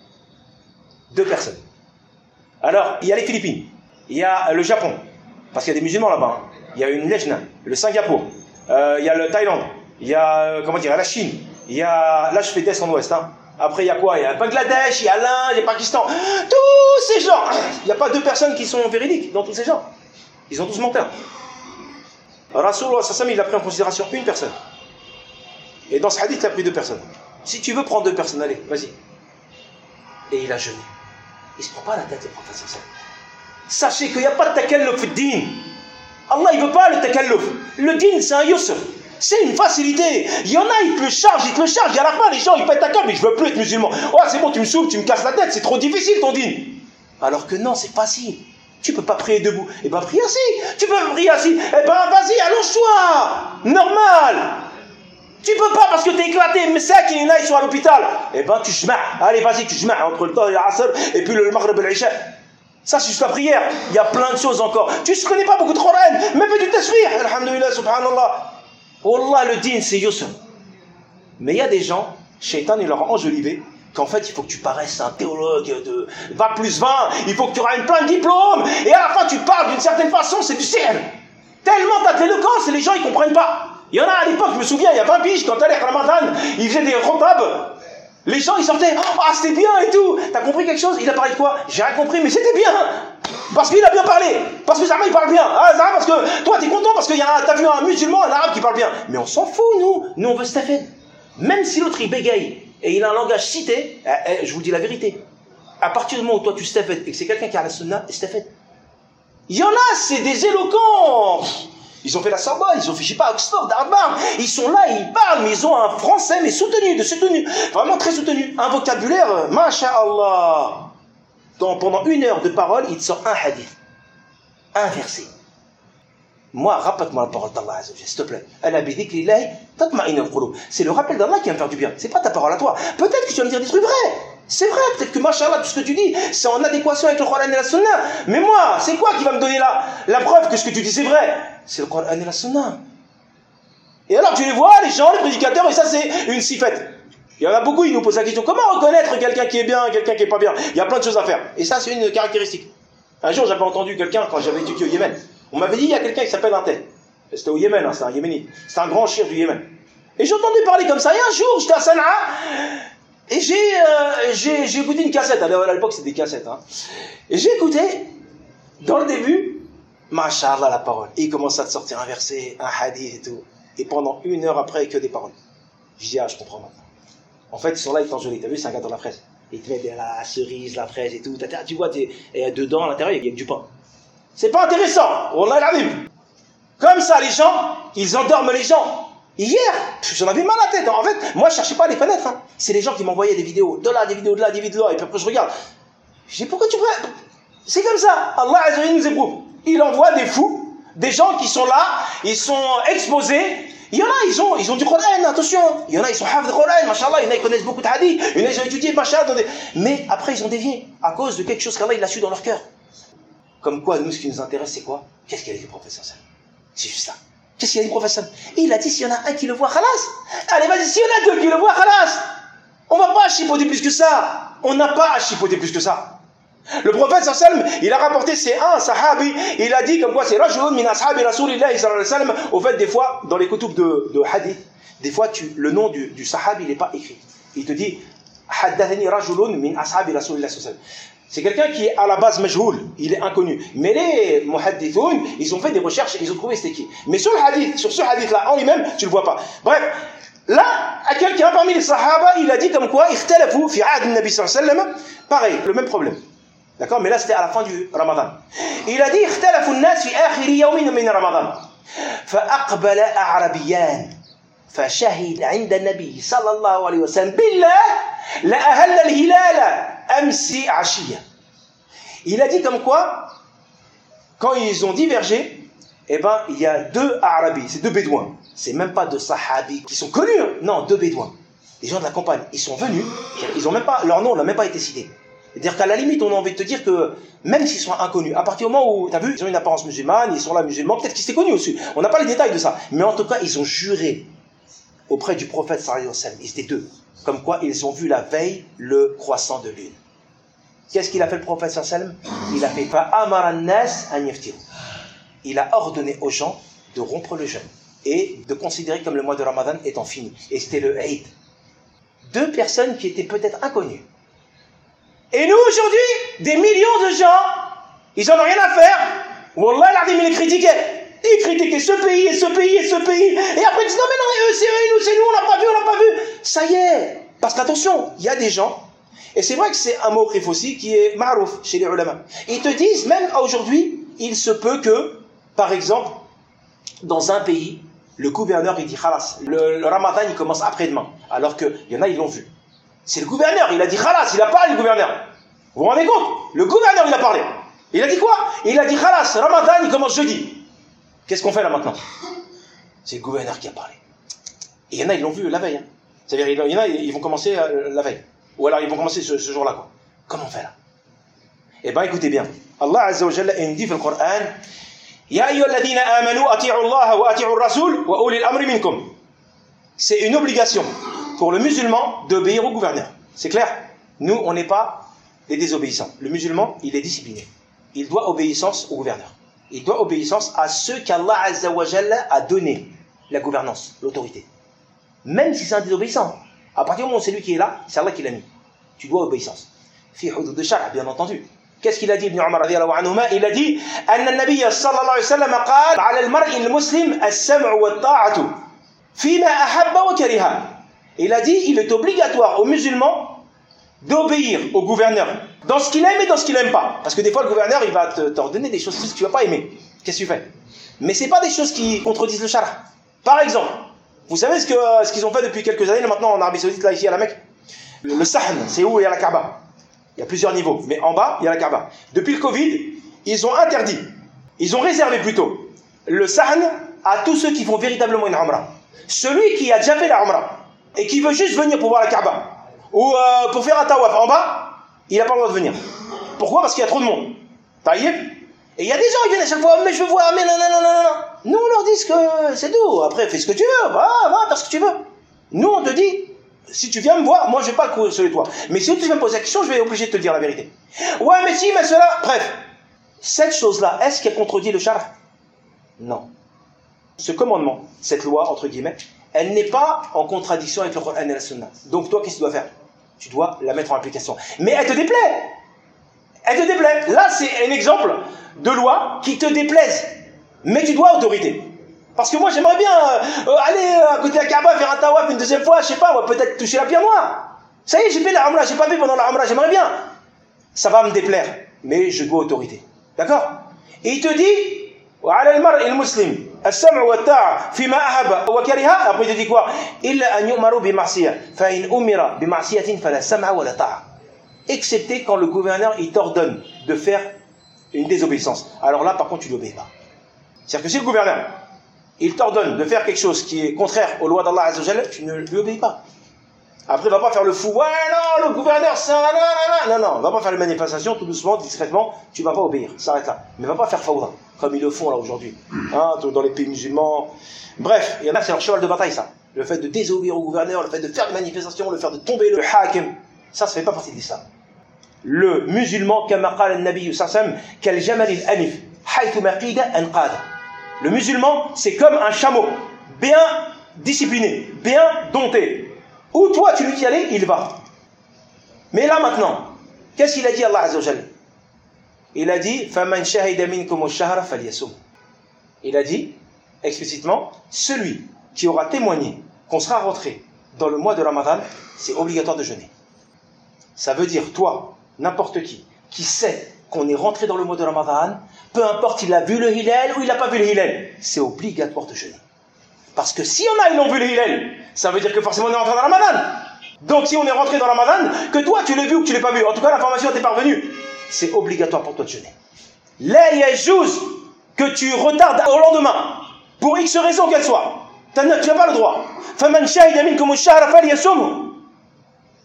Deux personnes. Alors, il y a les Philippines, il y a le Japon, parce qu'il y a des musulmans là-bas, hein. Il y a une Lejna, le Singapour, euh, il y a le Thaïlande, il y a, euh, comment dire, la Chine, il y a, là je fais d'est en ouest, hein. Après il y a quoi? Il y a le Bangladesh, il y a l'Inde, il y a le Pakistan, tous ces gens, il n'y a pas deux personnes qui sont véridiques dans tous ces gens. Ils ont tous menteur. Rasulullah sallam, il a pris en considération une personne. Et dans ce hadith, il a pris deux personnes. Si tu veux prendre deux personnes, allez, vas-y. Et il a jeûné. Il ne se prend pas la tête, le prophète sallam. Sachez qu'il n'y a pas de takalluf din. Allah, il ne veut pas le takalluf. Le din, c'est un yusr. C'est une facilité. Il y en a, ils te le chargent, ils te le chargent. Et à la fin, les gens, ils pètent ta gueule, mais je ne veux plus être musulman. Oh, c'est bon, tu me saoules, tu me casses la tête, c'est trop difficile ton din. Alors que non, c'est facile. Tu ne peux pas prier debout. Eh bien, prie assis. Tu peux prier assis. Eh bien, vas-y, allonge-toi. Normal. Tu peux pas parce que t'es éclaté, mais ça qui est là, ils sont à l'hôpital. Eh ben, tu jma'. Allez, vas-y, tu jma' entre le temps et l'asr, et puis le maghrib et l'isha. Ça, c'est juste la prière. Il y a plein de choses encore. Tu ne connais pas beaucoup de Coran, mais fais du tasbih. Alhamdulillah, subhanallah. Wallah, le din, c'est yusr. Mais il y a des gens, Shaitan, il leur a enjolivé, qu'en fait, il faut que tu paraisses un théologue de vingt plus vingt, il faut que tu ramènes plein de diplômes, et à la fin, tu parles d'une certaine façon, c'est du sihr. Tellement t'as de l'éloquence, et les gens, ils comprennent pas. Il y en a à l'époque, je me souviens, il y a vingt piges, quand allait Ramadan, ils faisaient des rotabs. Les gens, ils sortaient, ah, c'était bien et tout. T'as compris quelque chose? Il a parlé de quoi? J'ai rien compris, mais c'était bien. Parce qu'il a bien parlé. Parce que Zama, il parle bien. Ah, Zama, parce que toi, t'es content parce que t'as vu un musulman, un arabe qui parle bien. Mais on s'en fout, nous. Nous, on veut staffer. Même si l'autre, il bégaye et il a un langage cité, eh, eh, je vous dis la vérité. À partir du moment où toi, tu staffes et que c'est quelqu'un qui a la sunna, staffet. Il y en a, c'est des éloquents. Ils ont fait la Sorbonne, ils ont fait, je sais pas, Oxford, Harvard. Ils sont là, ils parlent, mais ils ont un français, mais soutenu, de soutenu. Vraiment très soutenu. Un vocabulaire, masha'Allah. Donc, pendant une heure de parole, il te sort un hadith. Un verset. Moi, rappelle-moi la parole d'Allah, s'il te plaît. C'est le rappel d'Allah qui va me faire du bien. C'est pas ta parole à toi. Peut-être que tu vas me dire des trucs vrais. C'est vrai, peut-être que machallah, tout ce que tu dis, c'est en adéquation avec le Coran et la Sunna. Mais moi, c'est quoi qui va me donner la, la preuve que ce que tu dis c'est vrai? C'est le Coran et la Sunna. Et alors tu les vois, les gens, les prédicateurs, et ça c'est une sifette. Il y en a beaucoup, ils nous posent la question, comment reconnaître quelqu'un qui est bien et quelqu'un qui est pas bien? Il y a plein de choses à faire. Et ça c'est une caractéristique. Un jour j'avais entendu quelqu'un, quand j'avais étudié au Yémen, on m'avait dit, il y a quelqu'un qui s'appelle un tel. C'était au Yémen, hein, c'est un Yéménite. C'est un grand shir du Yémen. Et j'ai entendu parler comme ça, et un jour, j'étais à Sanaa, et j'ai, euh, j'ai, j'ai écouté une cassette. À l'époque, c'était des cassettes. Hein. Et j'ai écouté, dans le début, Masha'Allah, la parole. Et il commence à te sortir un verset, un hadith et tout. Et pendant une heure après, que des paroles. Je dis, ah, je comprends maintenant. En fait, ils sont là, ils t'enjolent. T'as vu, c'est un gars dans la fraise. Ils te mettent la cerise, la fraise et tout. Tu vois, t'es, et dedans, à l'intérieur, il y a du pain. C'est pas intéressant. Wallah al-azim. Comme ça, les gens, ils endorment les gens. Hier, j'en avais mal à la tête. En fait, moi, je cherchais pas à les connaître. Hein. C'est les gens qui m'envoyaient des vidéos, de là, des vidéos de là, des vidéos de là. Et puis après, je regarde. Je dis, pourquoi tu prends? C'est comme ça. Allah Azza wa Jalla nous éprouve. Il envoie des fous, des gens qui sont là, ils sont exposés. Il y en a, ils ont, ils ont du Coran, attention. Il y en a, ils sont hafs de Coran, machallah. Il y en a, ils connaissent beaucoup de hadith. Il y en a, ils ont étudié, machallah. Des... Mais après, ils ont dévié à cause de quelque chose qu'Allah, il a su dans leur cœur. Comme quoi, nous, ce qui nous intéresse, c'est quoi? Qu'est-ce qu'il a dit le prophète sallallahu alayhi wa sallam? C'est juste ça. Qu'est-ce qu'il a dit le professeur? Il a dit s'il y en a un qui le voit, khalas. Allez, vas-y, s'il y en a deux qui le voient, khalas. On va pas chipoter plus que ça. On n'a pas à chipoter plus que ça. Le prophète sallallahu alayhi wa sallam, il a rapporté, c'est un sahabi, il a dit comme quoi c'est rajulun min ashabi rasulillahi sallallahu alayhi wa sallam. Au fait, des fois, dans les kutub de, de hadith, des fois, tu, le nom du, du sahabi, il n'est pas écrit. Il te dit, haddathani rajulun min ashabi rasulillahi sallallahu alayhi wa sallam. C'est quelqu'un qui est à la base majhoul, il est inconnu. Mais les muhaddithoun, ils ont fait des recherches et ils ont trouvé c'était qui. Mais sur le hadith, sur ce hadith-là en lui-même, tu le vois pas. Bref, là, à quelqu'un parmi les sahaba, il a dit comme quoi, ikhtalafu fi ahd an-nabi sallallahu alayhi wa sallam, pareil, le même problème. D'accord? Mais là, c'était à la fin du Ramadan. Il a dit, ikhtalafu an-nas fi akhir yawmin min Ramadan. فأقبل أعربيان فشهد عند النبي صلى الله عليه وسلم بالله لأهل الهلال أمسي عشية. Il a dit comme quoi, quand ils ont divergé, eh ben, il y a deux Arabis, c'est deux Bédouins. C'est même pas deux Sahabis qui sont connus, non, deux Bédouins. Les gens de la campagne, ils sont venus, ils ont même pas, leur nom n'a même pas été cité. C'est-à-dire qu'à la limite, on a envie de te dire que, même s'ils sont inconnus, à partir du moment où, tu as vu, ils ont une apparence musulmane, ils sont là musulmans, peut-être qu'ils s'étaient connus aussi. On n'a pas les détails de ça. Mais en tout cas, ils ont juré auprès du prophète sallallahu alayhi wa sallam. Ils étaient deux. Comme quoi, ils ont vu la veille le croissant de lune. Qu'est-ce qu'il a fait le prophète sallallahu alayhi wa sallam? Il a fait fa'amara an-nas an yaftiru. Il a ordonné aux gens de rompre le jeûne et de considérer comme le mois de Ramadan étant fini. Et c'était le Eid. Deux personnes qui étaient peut-être inconnues. Et nous, aujourd'hui, des millions de gens, ils n'en ont rien à faire. Wallah, l'Adim, il les critiquait. Il critiquait ce pays, et ce pays, et ce pays. Et après, ils disent, non, mais non, eux, c'est eux, nous, c'est nous, on n'a pas vu, on n'a pas vu. Ça y est. Parce qu'attention, il y a des gens, et c'est vrai que c'est un mot aussi qui est ma'rouf chez les ulama. Ils te disent, même aujourd'hui, il se peut que, par exemple, dans un pays, le gouverneur, il dit, khalas, le, le ramadan, il commence après-demain. Alors qu'il y en a, ils l'ont vu. C'est le gouverneur, il a dit khalas, il a parlé le gouverneur. Vous vous rendez compte? Le gouverneur, il a parlé. Il a dit quoi? Il a dit khalas, Ramadan, il commence jeudi. Qu'est-ce qu'on fait là maintenant? C'est le gouverneur qui a parlé. Et il y en a, ils l'ont vu la veille. Hein. C'est-à-dire, il y en a, ils vont commencer la veille. Ou alors, ils vont commencer ce, ce jour-là. Quoi. Comment on fait là? Eh bien, écoutez bien. Allah Azza wa Jalla, il dit dans le Coran, Ya ayyuhalladhina amanu ati'u Allah wa ati'u ar-rasul wa ulil amri minkum. C'est une obligation pour le musulman d'obéir au gouverneur. C'est clair? Nous, on n'est pas des désobéissants. Le musulman, il est discipliné. Il doit obéissance au gouverneur. Il doit obéissance à ceux qu'Allah Azza wa Jalla a donné la gouvernance, l'autorité. Même si c'est un désobéissant. À partir du moment où c'est lui qui est là, c'est Allah qui l'a mis. Tu dois obéissance. Fi hudud de shara, bien entendu. Qu'est-ce qu'il a dit, Ibn Umar radiyallahu anhuma? Il a dit, Anna an-nabiyya sallallahu alayhi wa sallam qala, ala al-mar'i al-muslim as-sam'u wa at-ta'atu fima ahabba wa kariha. Il a dit, il est obligatoire aux musulmans d'obéir au gouverneur dans ce qu'il aime et dans ce qu'il n'aime pas. Parce que des fois, le gouverneur, il va t'ordonner des choses que tu ne vas pas aimer. Qu'est-ce que tu fais? Mais ce n'est pas des choses qui contredisent le shara. Par exemple, vous savez ce que ce qu'ils ont fait depuis quelques années, maintenant en Arabie Saoudite, là, ici à la Mecque? Le, le Sahn, c'est où il y a la Kaaba. Il y a plusieurs niveaux, mais en bas, il y a la Kaaba. Depuis le Covid, ils ont interdit, ils ont réservé plutôt, le Sahn à tous ceux qui font véritablement une Umrah. Celui qui a déjà fait la Umrah et qui veut juste venir pour voir la Kaaba, ou euh, pour faire un tawaf en bas, il n'a pas le droit de venir. Pourquoi? Parce qu'il y a trop de monde. Taïeb. Et il y a des gens qui viennent à chaque fois, mais je veux voir, mais non, non, non, non, non. Nous, on leur dit que c'est tout. Après, fais ce que tu veux, va, va, faire ce que tu veux. Nous, on te dit, si tu viens me voir, moi, je ne vais pas courir sur les toits. Mais si tu viens me poser la question, je vais être obligé de te dire la vérité. Ouais, mais si, mais cela. Bref. Cette chose-là, est-ce qu'elle contredit le shara? Non. Ce commandement, cette loi, entre guillemets, elle n'est pas en contradiction avec le Coran et la Sunna. Donc toi, qu'est-ce que tu dois faire? Tu dois la mettre en application. Mais elle te déplaît. Elle te déplaît. Là, c'est un exemple de loi qui te déplaise. Mais tu dois autorité. Parce que moi, j'aimerais bien euh, aller à côté de la Kaaba, faire un tawaf une deuxième fois, je sais pas, peut-être toucher la pierre noire. Ça y est, j'ai fait la Umrah, j'ai pas fait pendant la Umrah, j'aimerais bien. Ça va me déplaire. Mais je dois autorité. D'accord? Et il te dit, وعلى المرء المسلم السمع والطاعة فيما أحب وكره. Après il te dit quoi? إلا أن يؤمر بمعصية فإن أمر بمعصية فلا سمع ولا طاعة. Excepté quand le gouverneur il t'ordonne de faire une désobéissance. Alors là, par contre, tu ne l'obéis pas. C'est-à-dire que si le gouverneur il t'ordonne de faire quelque chose qui est contraire aux lois d'Allah Azza wa Jalla, tu ne lui obéis pas. Après, il ne va pas faire le fou. Ouais, non, le gouverneur, c'est un... Non, non, non, il ne va pas faire les manifestations, tout doucement, discrètement, tu ne vas pas obéir, s'arrête là. Mais il ne va pas faire fawda, comme ils le font là aujourd'hui, hein, dans les pays musulmans. Bref, il y en a, c'est leur cheval de bataille, ça. Le fait de désobéir au gouverneur, le fait de faire des manifestations, le fait de tomber le hakim, ça, ça ne fait pas partie de l'islam. Le musulman, kama qala an-nabi sallallahu alayhi wa sallam, kal jamal al-anif, haythu maqida anqada. Le musulman, c'est comme un chameau, bien discipliné, bien dompté. Où toi tu lui dis aller, il va. Mais là maintenant, qu'est-ce qu'il a dit Allah Azza wa Jalla? Il a dit فَمَنْ شَهِدَ مِنْكُمُ الشَّهْرَ فَلْيَصُمْ. Il a dit explicitement, celui qui aura témoigné qu'on sera rentré dans le mois de Ramadan, c'est obligatoire de jeûner. Ça veut dire, toi, n'importe qui, qui sait qu'on est rentré dans le mois de Ramadan, peu importe il a vu le hilal ou il n'a pas vu le hilal, c'est obligatoire de jeûner. Parce que si on a, ils ont vu le hilal, ça veut dire que forcément on est rentré dans Ramadan. Donc si on est rentré dans Ramadan, que toi tu l'as vu ou que tu l'as pas vu, en tout cas l'information t'est parvenue, c'est obligatoire pour toi de jeûner. Là, il y a chose que tu retardes au lendemain, pour X raison qu'elle soit. Tu n'as pas le droit.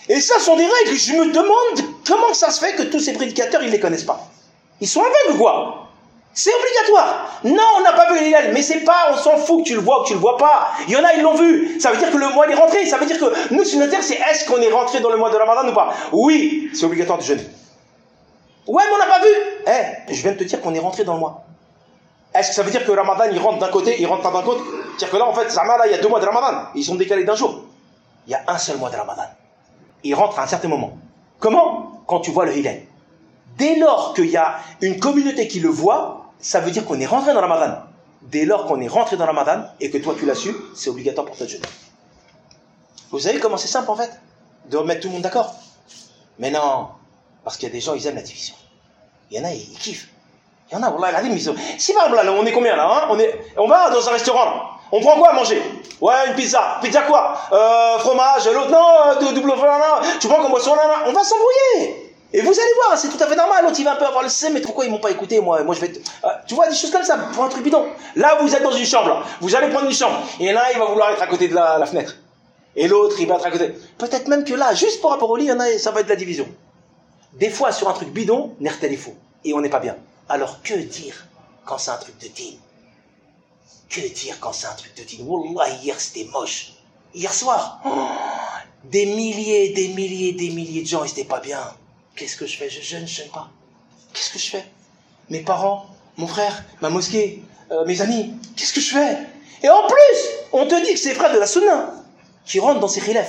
Et ça sont des règles. Je me demande comment ça se fait que tous ces prédicateurs, ils ne les connaissent pas. Ils sont aveugles ou quoi? C'est obligatoire. Non, on n'a pas vu les hilal, mais c'est pas, on s'en fout que tu le vois ou que tu le vois pas. Il y en a, ils l'ont vu. Ça veut dire que le mois est rentré. Ça veut dire que nous, sur notre terre, c'est est-ce qu'on est rentré dans le mois de Ramadan ou pas? Oui, c'est obligatoire de jeûner. Ouais, mais on n'a pas vu. Eh, je viens de te dire qu'on est rentré dans le mois. Est-ce que ça veut dire que Ramadan, il rentre d'un côté, il rentre pas d'un côté? C'est-à-dire que là, en fait, Zama, là, il y a deux mois de Ramadan. Ils sont décalés d'un jour. Il y a un seul mois de Ramadan. Il rentre à un certain moment. Comment? Quand tu vois le hilal. Dès lors qu'il y a une communauté qui le voit, ça veut dire qu'on est rentré dans Ramadan. Dès lors qu'on est rentré dans Ramadan et que toi tu l'as su, c'est obligatoire pour toi de jeûner. Vous savez comment c'est simple en fait? De remettre tout le monde d'accord. Mais non, parce qu'il y a des gens, ils aiment la division. Il y en a, ils, ils kiffent. Il y en a, wallah, ils sont... Si par exemple, là, on est combien là hein on, est... on va dans un restaurant là. On prend quoi à manger? Ouais, une pizza. Pizza quoi? euh, Fromage, l'autre non, double fromage. Tu prends comme boisson, on va s'embrouiller. Et vous allez voir, c'est tout à fait normal. L'autre, il va un peu avoir le seum, mais pourquoi ils m'ont pas écouté, moi, moi je vais... Euh, tu vois, des choses comme ça, pour un truc bidon. Là, vous êtes dans une chambre, là. Vous allez prendre une chambre. Et là, il va vouloir être à côté de la, la fenêtre. Et l'autre, il va être à côté. Peut-être même que là, juste par rapport au lit, il y en a, ça va être de la division. Des fois, sur un truc bidon, nertel il faut. Et on n'est pas bien. Alors, que dire quand c'est un truc de dîne? Que dire quand c'est un truc de dîne? Wallah, hier, c'était moche. Hier soir, oh, des milliers, des milliers, des milliers de gens, ils n'étaient pas bien. Qu'est-ce que je fais? Je jeûne, je jeûne pas. Qu'est-ce que je fais? Mes parents, mon frère, ma mosquée, euh, mes amis, qu'est-ce que je fais? Et en plus, on te dit que c'est frère de la sunna qui rentre dans ces khilafs.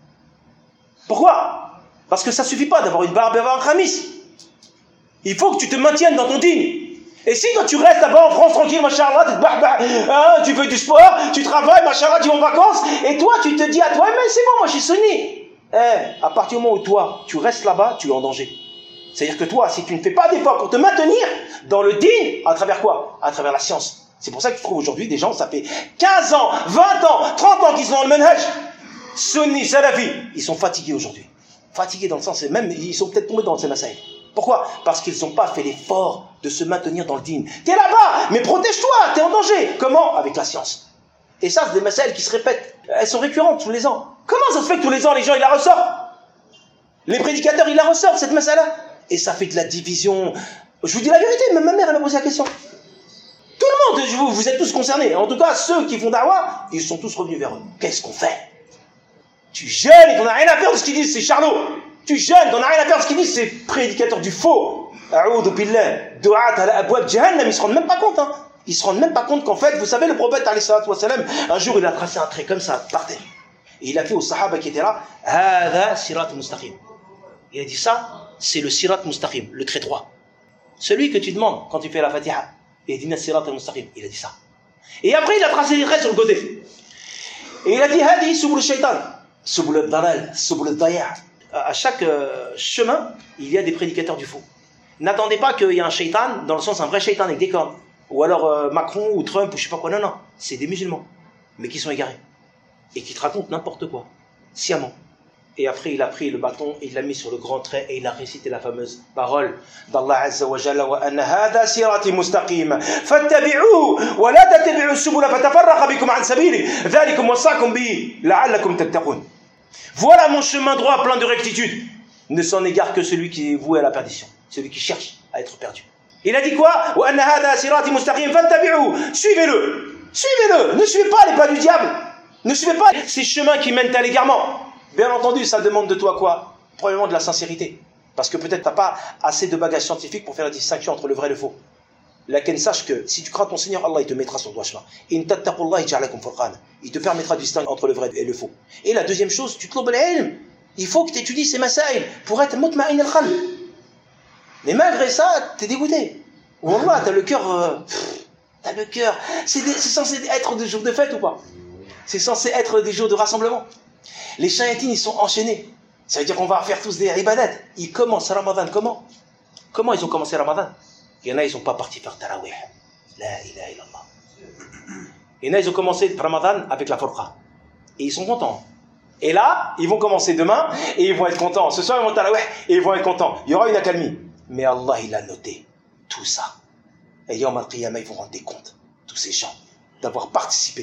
Pourquoi? Parce que ça suffit pas d'avoir une barbe et avoir un khamis. Il faut que tu te maintiennes dans ton dîne. Et si quand tu restes là-bas en France tranquille, machallah, hein, tu fais du sport, tu travailles, machallah, tu vas en vacances, et toi tu te dis à toi, mais c'est bon, moi je suis sunni. Eh, à partir du moment où toi, tu restes là-bas, tu es en danger. C'est-à-dire que toi, si tu ne fais pas d'effort pour te maintenir dans le dîn, à travers quoi? À travers la science. C'est pour ça que tu trouves aujourd'hui des gens, ça fait quinze ans, vingt ans, trente ans qu'ils sont dans le manhaj. Sunni, salafi, ils sont fatigués aujourd'hui. Fatigués dans le sens, même, ils sont peut-être tombés dans ces masaïs. Pourquoi? Parce qu'ils n'ont pas fait l'effort de se maintenir dans le dîn. T'es là-bas, mais protège-toi, t'es en danger. Comment? Avec la science. Et ça, c'est des masaïs qui se répètent. Elles sont récurrentes tous les ans. Comment ça se fait que tous les ans, les gens, ils la ressortent? Les prédicateurs, ils la ressortent, cette masala. Et ça fait de la division. Je vous dis la vérité, même ma mère, elle m'a posé la question. Tout le monde, vous, vous êtes tous concernés. En tout cas, ceux qui font da'wah, ils sont tous revenus vers eux. Qu'est-ce qu'on fait? Tu jeûnes et t'en as rien à faire de ce qu'ils disent, c'est Charlot. Tu jeûnes, t'en as rien à faire de ce qu'ils disent, c'est prédicateurs du faux. A'oudou billah, du'at ala abwab jahannam, ils se rendent même pas compte, hein. Ils se rendent même pas compte qu'en fait, vous savez, le prophète, alayhi salatu wa salam, un jour, il a tracé un trait comme ça, par terre. Et il a fait aux sahaba qui étaient là, Hada sirat mustaqim. Il a dit ça, c'est le sirat mustaqim, le trait droit. Celui que tu demandes quand tu fais la fatiha. Et il dit sirat mustaqim. Il a dit ça. Et après, il a tracé les traits sur le côté. Et il a dit Hadi subul shaitan, subul dalal, subul daya. À chaque euh, chemin, il y a des prédicateurs du faux. N'attendez pas qu'il y ait un shaitan, dans le sens un vrai shaitan avec des cornes. Ou alors euh, Macron ou Trump ou je sais pas quoi. Non, non. C'est des musulmans. Mais qui sont égarés. Et qui te racontent n'importe quoi. Sciemment. Et après, il a pris le bâton et il l'a mis sur le grand trait et il a récité la fameuse parole d'Allah Azza wa Jalla wa anna hada sirati mustaqim fattabi'uhu wa la tattabi'u subula fatafarraqa bikum an sabili dhalikum wasaqakum bi la'allakum tattaqun. Voilà mon chemin droit plein de rectitude. Ne s'en égare que celui qui est voué à la perdition, celui qui cherche à être perdu. Il a dit quoi? Wa anna hada sirati mustaqim fattabi'uhu. Suivez-le. Suivez-le. Ne suivez pas les pas du diable. Ne suivez pas ces chemins qui mènent à l'égarement. Bien entendu, ça demande de toi quoi? Premièrement de la sincérité. Parce que peut-être tu n'as pas assez de bagages scientifiques pour faire la distinction entre le vrai et le faux. Laquelle sache que si tu crains ton Seigneur, Allah il te mettra sur le droit chemin. In tattaqullaha yaj'alakum furqan. Il te permettra de distinguer entre le vrai et le faux. Et la deuxième chose, tu te l'obl ilm. Il faut que tu étudies ces masaïl pour être mutma'in al-qalb. Mais malgré ça, tu es dégoûté. Wallah, tu as le cœur... Euh, tu as le cœur... C'est censé être des jours de fête ou pas? C'est censé être des jours de rassemblement. Les shayatines, ils sont enchaînés. Ça veut dire qu'on va faire tous des ibadat. Ils commencent Ramadan, comment? Comment ils ont commencé Ramadan? Il y en a, ils sont pas partis faire tarawih. La ilaha illallah. Il y en a, ils ont commencé Ramadan avec la furqa. Et ils sont contents. Et là, ils vont commencer demain et ils vont être contents. Ce soir, ils vont tarawih et ils vont être contents. Il y aura une accalmie. Mais Allah, il a noté tout ça. Et Yawm al-Qiyamah, ils vont rendre des comptes, tous ces gens, d'avoir participé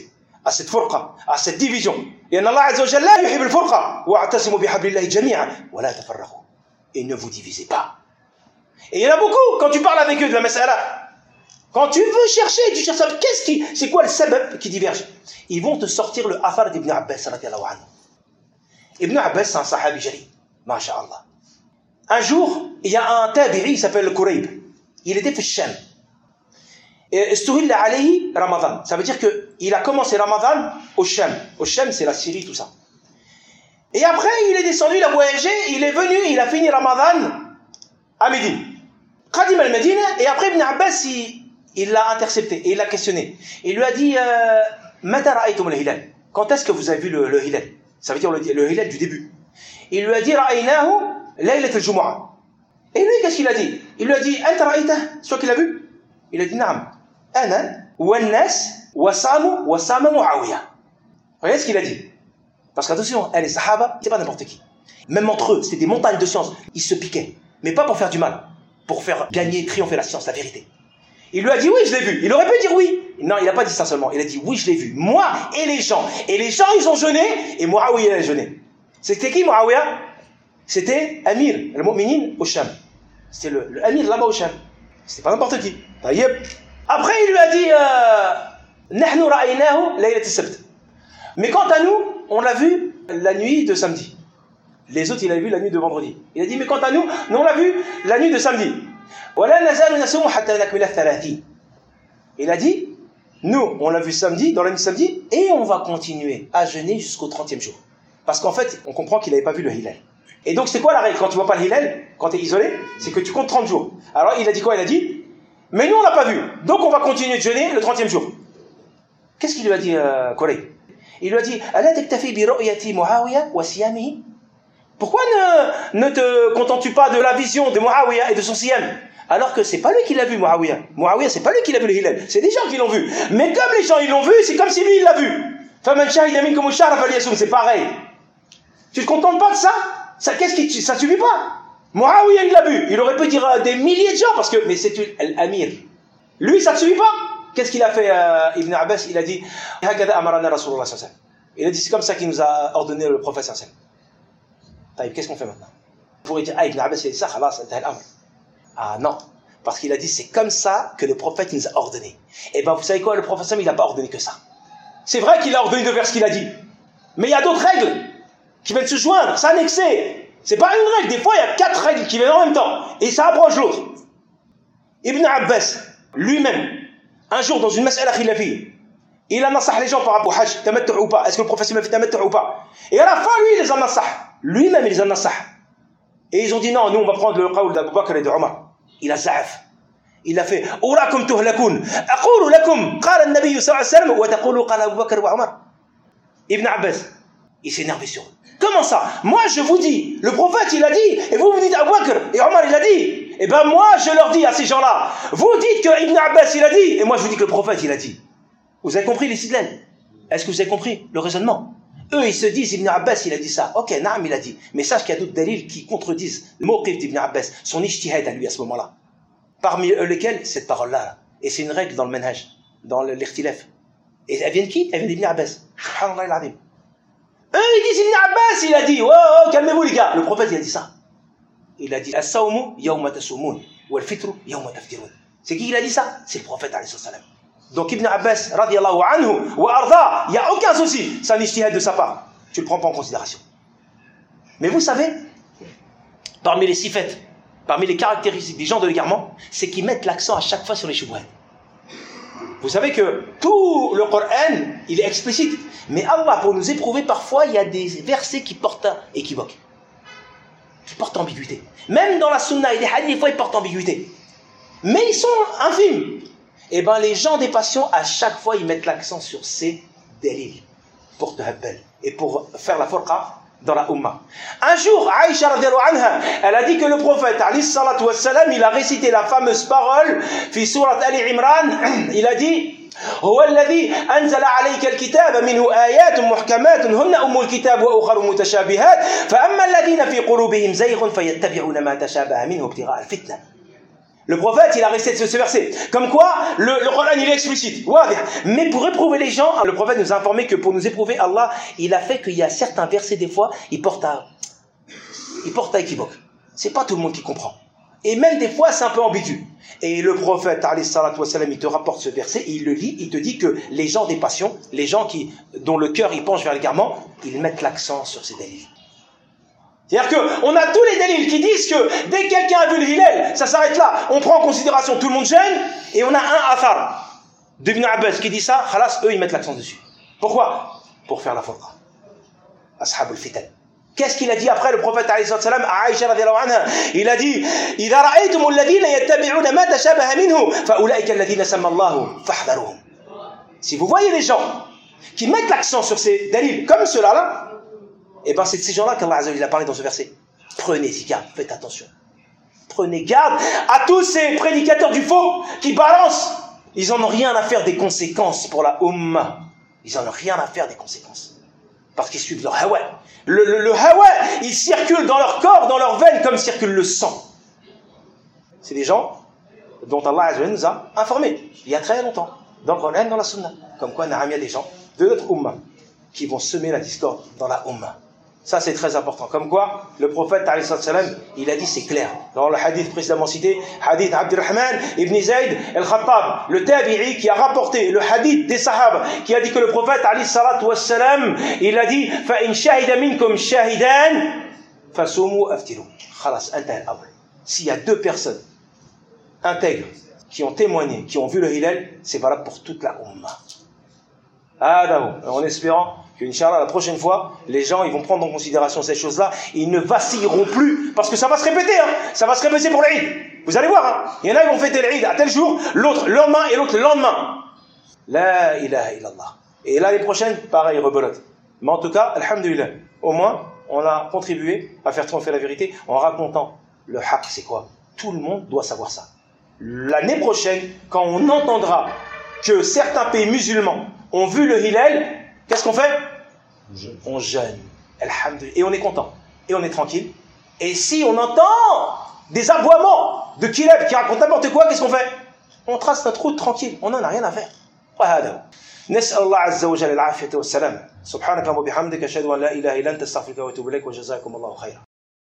à cette furqa, à cette division. Et Allah Azza wa Jalla yuhib al-furqa wa'tasimu bihablillahi jami'an wa la tafarraqu. Et ne vous divisez pas. Et il y en a beaucoup, quand tu parles avec eux de la mas'ala, quand tu veux chercher, tu cherches, qu'est-ce qui, c'est quoi le sabab qui diverge? Ils vont te sortir le athar d'Ibn Abbas radiyallahu anhu. Ibn Abbas, c'est un sahabi jali, masha'Allah. Un jour, il y a un tabi'i, il s'appelle le Kurayb. Il était fait Sham. Et istuhilla alayhi Ramadan. Ça veut dire qu'il a commencé Ramadan au Sham. Au Sham, c'est la Syrie, tout ça. Et après, il est descendu, il a voyagé, il est venu, il a fini Ramadan à Médine. Qadim al-Médine, et après Ibn Abbas, il, il l'a intercepté et il l'a questionné. Il lui a dit euh, Mata ra'aytum al-hilal. Quand est-ce que vous avez vu le, le hilal? Ça veut dire le, le hilal du début. Il lui a dit Ra'aynahu laylat al-jumu'ah. Et lui, qu'est-ce qu'il a dit? Il lui a dit Anta ra'aytah? Soit qu'il a vu? Il a dit Naam. Ana wa an-nas wa samu wa sama Muawiya. Regardez ce qu'il a dit. Parce qu'attention, les sahaba, c'est pas n'importe qui. Même entre eux, c'était des montagnes de science. Ils se piquaient. Mais pas pour faire du mal. Pour faire gagner, triompher la science, la vérité. Il lui a dit oui, je l'ai vu. Il aurait pu dire oui. Non, il n'a pas dit ça seulement. Il a dit oui, je l'ai vu. Moi et les gens. Et les gens, ils ont jeûné. Et Muawiya, il a jeûné. C'était qui Muawiya? C'était Amir, le mu'minin au Sham. C'était le, le Amir là-bas au Sham. C'était pas n'importe qui. Taïeb. Après, il lui a dit Nahnu ra'aynahu laylat as-sabt. Mais quant à nous, on l'a vu la nuit de samedi. Les autres, il a vu la nuit de vendredi. Il a dit, mais quant à nous, nous on l'a vu la nuit de samedi. Il a dit, nous, on l'a vu samedi, dans la nuit de samedi, et on va continuer à jeûner jusqu'au trentième jour. Parce qu'en fait, on comprend qu'il n'avait pas vu le hilal. Et donc, c'est quoi la règle? Quand tu vois pas le hilal, quand tu es isolé, c'est que tu comptes trente jours. Alors, il a dit quoi? Il a dit, mais nous, on l'a pas vu. Donc, on va continuer de jeûner le trentième jour. Qu'est-ce qu'il lui a dit, euh, Corée? Il lui a dit, Ala taktafi bi ru'yati Muawiya wa siyamihi? Pourquoi ne, ne te contentes-tu pas de la vision de Muawiya et de son siyam? Alors que c'est pas lui qui l'a vu, Muawiya. Muawiya, c'est pas lui qui l'a vu le hilal. C'est des gens qui l'ont vu. Mais comme les gens ils l'ont vu, c'est comme si lui il l'a vu. Faman shahida minkum ash-shahra falyasum, c'est pareil. Tu te contentes pas de ça? Ça, qu'est-ce qui, ça suffit pas? Muawiya il l'a vu. Il aurait pu dire euh, des milliers de gens parce que, mais c'est l'amir. Lui, ça ne suffit pas. Qu'est-ce qu'il a fait, euh, Ibn Abbas? Il a dit, Hakada amarana Rasulullah sallallahu alayhi wa sallam. Il a dit, c'est comme ça qu'il nous a ordonné le prophète sallallahu alayhi wa sallam. Taïb, qu'est-ce qu'on fait maintenant? On pourrait dire, ah, Ibn Abbas, il a dit ça, khalas, intahal amr. Ah non, parce qu'il a dit, c'est comme ça que le prophète nous a ordonné. Et ben, vous savez quoi, le prophète sallallahu alayhi wa sallam, il n'a pas ordonné que ça. C'est vrai qu'il a ordonné de faire ce qu'il a dit. Mais il y a d'autres règles qui viennent se joindre, s'annexer. C'est pas une règle, des fois, il y a quatre règles qui viennent en même temps. Et ça approche l'autre. Ibn Abbas, lui-même, un jour, dans une mas'ala khilafi, il a nassah les gens par rapport au hajj, tamattu' ou pas. Est-ce que le prophète m'a fait tamattu' ou pas? Et à la fin, lui, il les a nassah. Lui-même, il les a nassah. Et ils ont dit non, nous, on va prendre le qawl d'Abu Bakr et de Omar. Il a za'af. Il a fait Urakum tuhlakoun. Aqulu lakum, qala an-nabiy sallallahu alayhi wa sallam, wa taqulu qala Abu Bakr wa Omar. Ibn Abbas, il s'est énervé sur eux. Comment ça? Moi, je vous dis, le prophète, il a dit, et vous, vous dites Abu Bakr, et Omar, il a dit. Eh ben moi, je leur dis à ces gens-là, vous dites que Ibn Abbas, il a dit, et moi, je vous dis que le prophète, il a dit. Vous avez compris l'istidlal? Est-ce que vous avez compris le raisonnement? Eux, ils se disent, Ibn Abbas, il a dit ça. Ok, Naam, il a dit. Mais sache qu'il y a d'autres dalils qui contredisent le mawqif d'Ibn Abbas, son ijtihad à lui à ce moment-là. Parmi lesquels, cette parole-là. Et c'est une règle dans le manhaj, dans l'irtilaf. Et elle vient de qui? Elle vient d'Ibn Abbas. Subhanallah al-azim. Eux, ils disent, Ibn Abbas, il a dit. Oh, oh, calmez-vous, les gars. Le prophète, il a dit ça. Il a dit As-sawmu yawma tasumun wal fitru yawma taftirun. C'est qui il a dit ça? C'est le prophète alayhi salam. Donc Ibn Abbas radiyallahu anhu wa arda, il y a aucun souci, c'est un ijtihad de sa part. Tu le prends pas en considération. Mais vous savez, parmi les sifat, parmi les caractéristiques des gens de l'égarement, c'est qu'ils mettent l'accent à chaque fois sur les shubhat. Vous savez que tout le Coran, il est explicite, mais Allah pour nous éprouver parfois, il y a des versets qui portent un équivoque. Qui portent ambiguïté. Même dans la sunna et les hadiths, des fois, ils portent ambiguïté. Mais ils sont infimes. Et bien, les gens des patients, à chaque fois, ils mettent l'accent sur ces délits pour te habbel et pour faire la furqa dans la Ummah. Un jour, Aïcha radiallahu anha, elle a dit que le prophète, alayhi salatu wassalam, il a récité la fameuse parole, fi surat Ali Imran, il a dit, هو الذي أنزل عليك الكتاب منه آيات محكمات هن أم الكتاب وأخر متشابهات فأما الذين في قلوبهم زيغ فيتبعون ما تشابه منه ابتغاء الفتنة Le prophète, il a resté de ce verset. Comme quoi, le, le Coran, il est explicite. Mais pour éprouver les gens, le prophète nous a informé que pour nous éprouver, Allah, il a fait qu'il y a certains versets, des fois, ils portent à, ils portent à équivoque. C'est pas tout le monde qui comprend. Et même des fois, c'est un peu ambigu. Et le prophète, alayhi salatu wassalam, il te rapporte ce verset, et il le lit, il te dit que les gens des passions, les gens qui, dont le cœur, il penche vers l'égarement, ils mettent l'accent sur ces délits. C'est-à-dire qu'on a tous les délits qui disent que dès que quelqu'un a vu le hilal, ça s'arrête là. On prend en considération tout le monde jeune, et on a un athar de Ibn Abbas qui dit ça, khalas, eux ils mettent l'accent dessus. Pourquoi? Pour faire la fawqa. Ashab al-fitan. Qu'est-ce qu'il a dit après le prophète alayhi salam à Aïcha radhiyallahu anha? Il a dit إذا رأيتم الذين يتبعون ما تشابه منه فأولئك الذين سمى الله فاحذروهم. Si vous voyez les gens qui mettent l'accent sur ces dalils comme ceux-là là, et bien c'est de ces gens-là qu'Allah Azza wa Jalla a parlé dans ce verset. Prenez-y garde, faites attention. Prenez garde à tous ces prédicateurs du faux qui balancent. Ils n'en ont rien à faire des conséquences pour la Ummah. Ils n'en ont rien à faire des conséquences. Parce qu'ils suivent leur hawa. Le, le, le hawa, il circule dans leur corps, dans leurs veines, comme circule le sang. C'est des gens dont Allah Azza wa Jalla nous a informés il y a très longtemps, dans le Coran, dans la Sunna. Comme quoi, il y a des gens de notre Ummah qui vont semer la discorde dans la Ummah. Ça, c'est très important. Comme quoi, le prophète, alayhi salam, il a dit, c'est clair. Dans le hadith précédemment cité, hadith Abdurrahman ibn Zayd al-Khattab, le tabi'i qui a rapporté le hadith des sahaba, qui a dit que le prophète, alayhi salam, il a dit, فَإِنْ شَهِدَ مِنْكُمْ شَاهِدًا فَسُومُوا أَفْتِرُوا. خلاص, انتهى الأمر. S'il y a deux personnes intègres qui ont témoigné, qui ont vu le hilal, c'est valable pour toute la Ummah. Ah, d'accord. En espérant qu'Inch'Allah, la prochaine fois, les gens, ils vont prendre en considération ces choses-là, ils ne vacilleront plus, parce que ça va se répéter, hein. Ça va se répéter pour l'Eid. Vous allez voir, hein. Il y en a qui vont fêter l'Eid à tel jour, l'autre le lendemain et l'autre le lendemain. La ilaha illallah. Et l'année prochaine, pareil, rebelote. Mais en tout cas, alhamdulillah, au moins, on a contribué à faire triompher la vérité en racontant le haqq, c'est quoi? Tout le monde doit savoir ça. L'année prochaine, quand on entendra que certains pays musulmans ont vu le hilal, qu'est-ce qu'on fait? On jeûne. Alhamdulillah. Et on est content. Et on est tranquille. Et si on entend des aboiements de kilab qui racontent n'importe quoi, qu'est-ce qu'on fait? On trace notre route tranquille. On n'en a rien à faire. نسأل الله عز وجل العافية والسلام سبحانك اللهم وبحمدك أشهد أن لا إله إلا أنت أستغفرك وأتوب إليك وجزاكم الله خيرا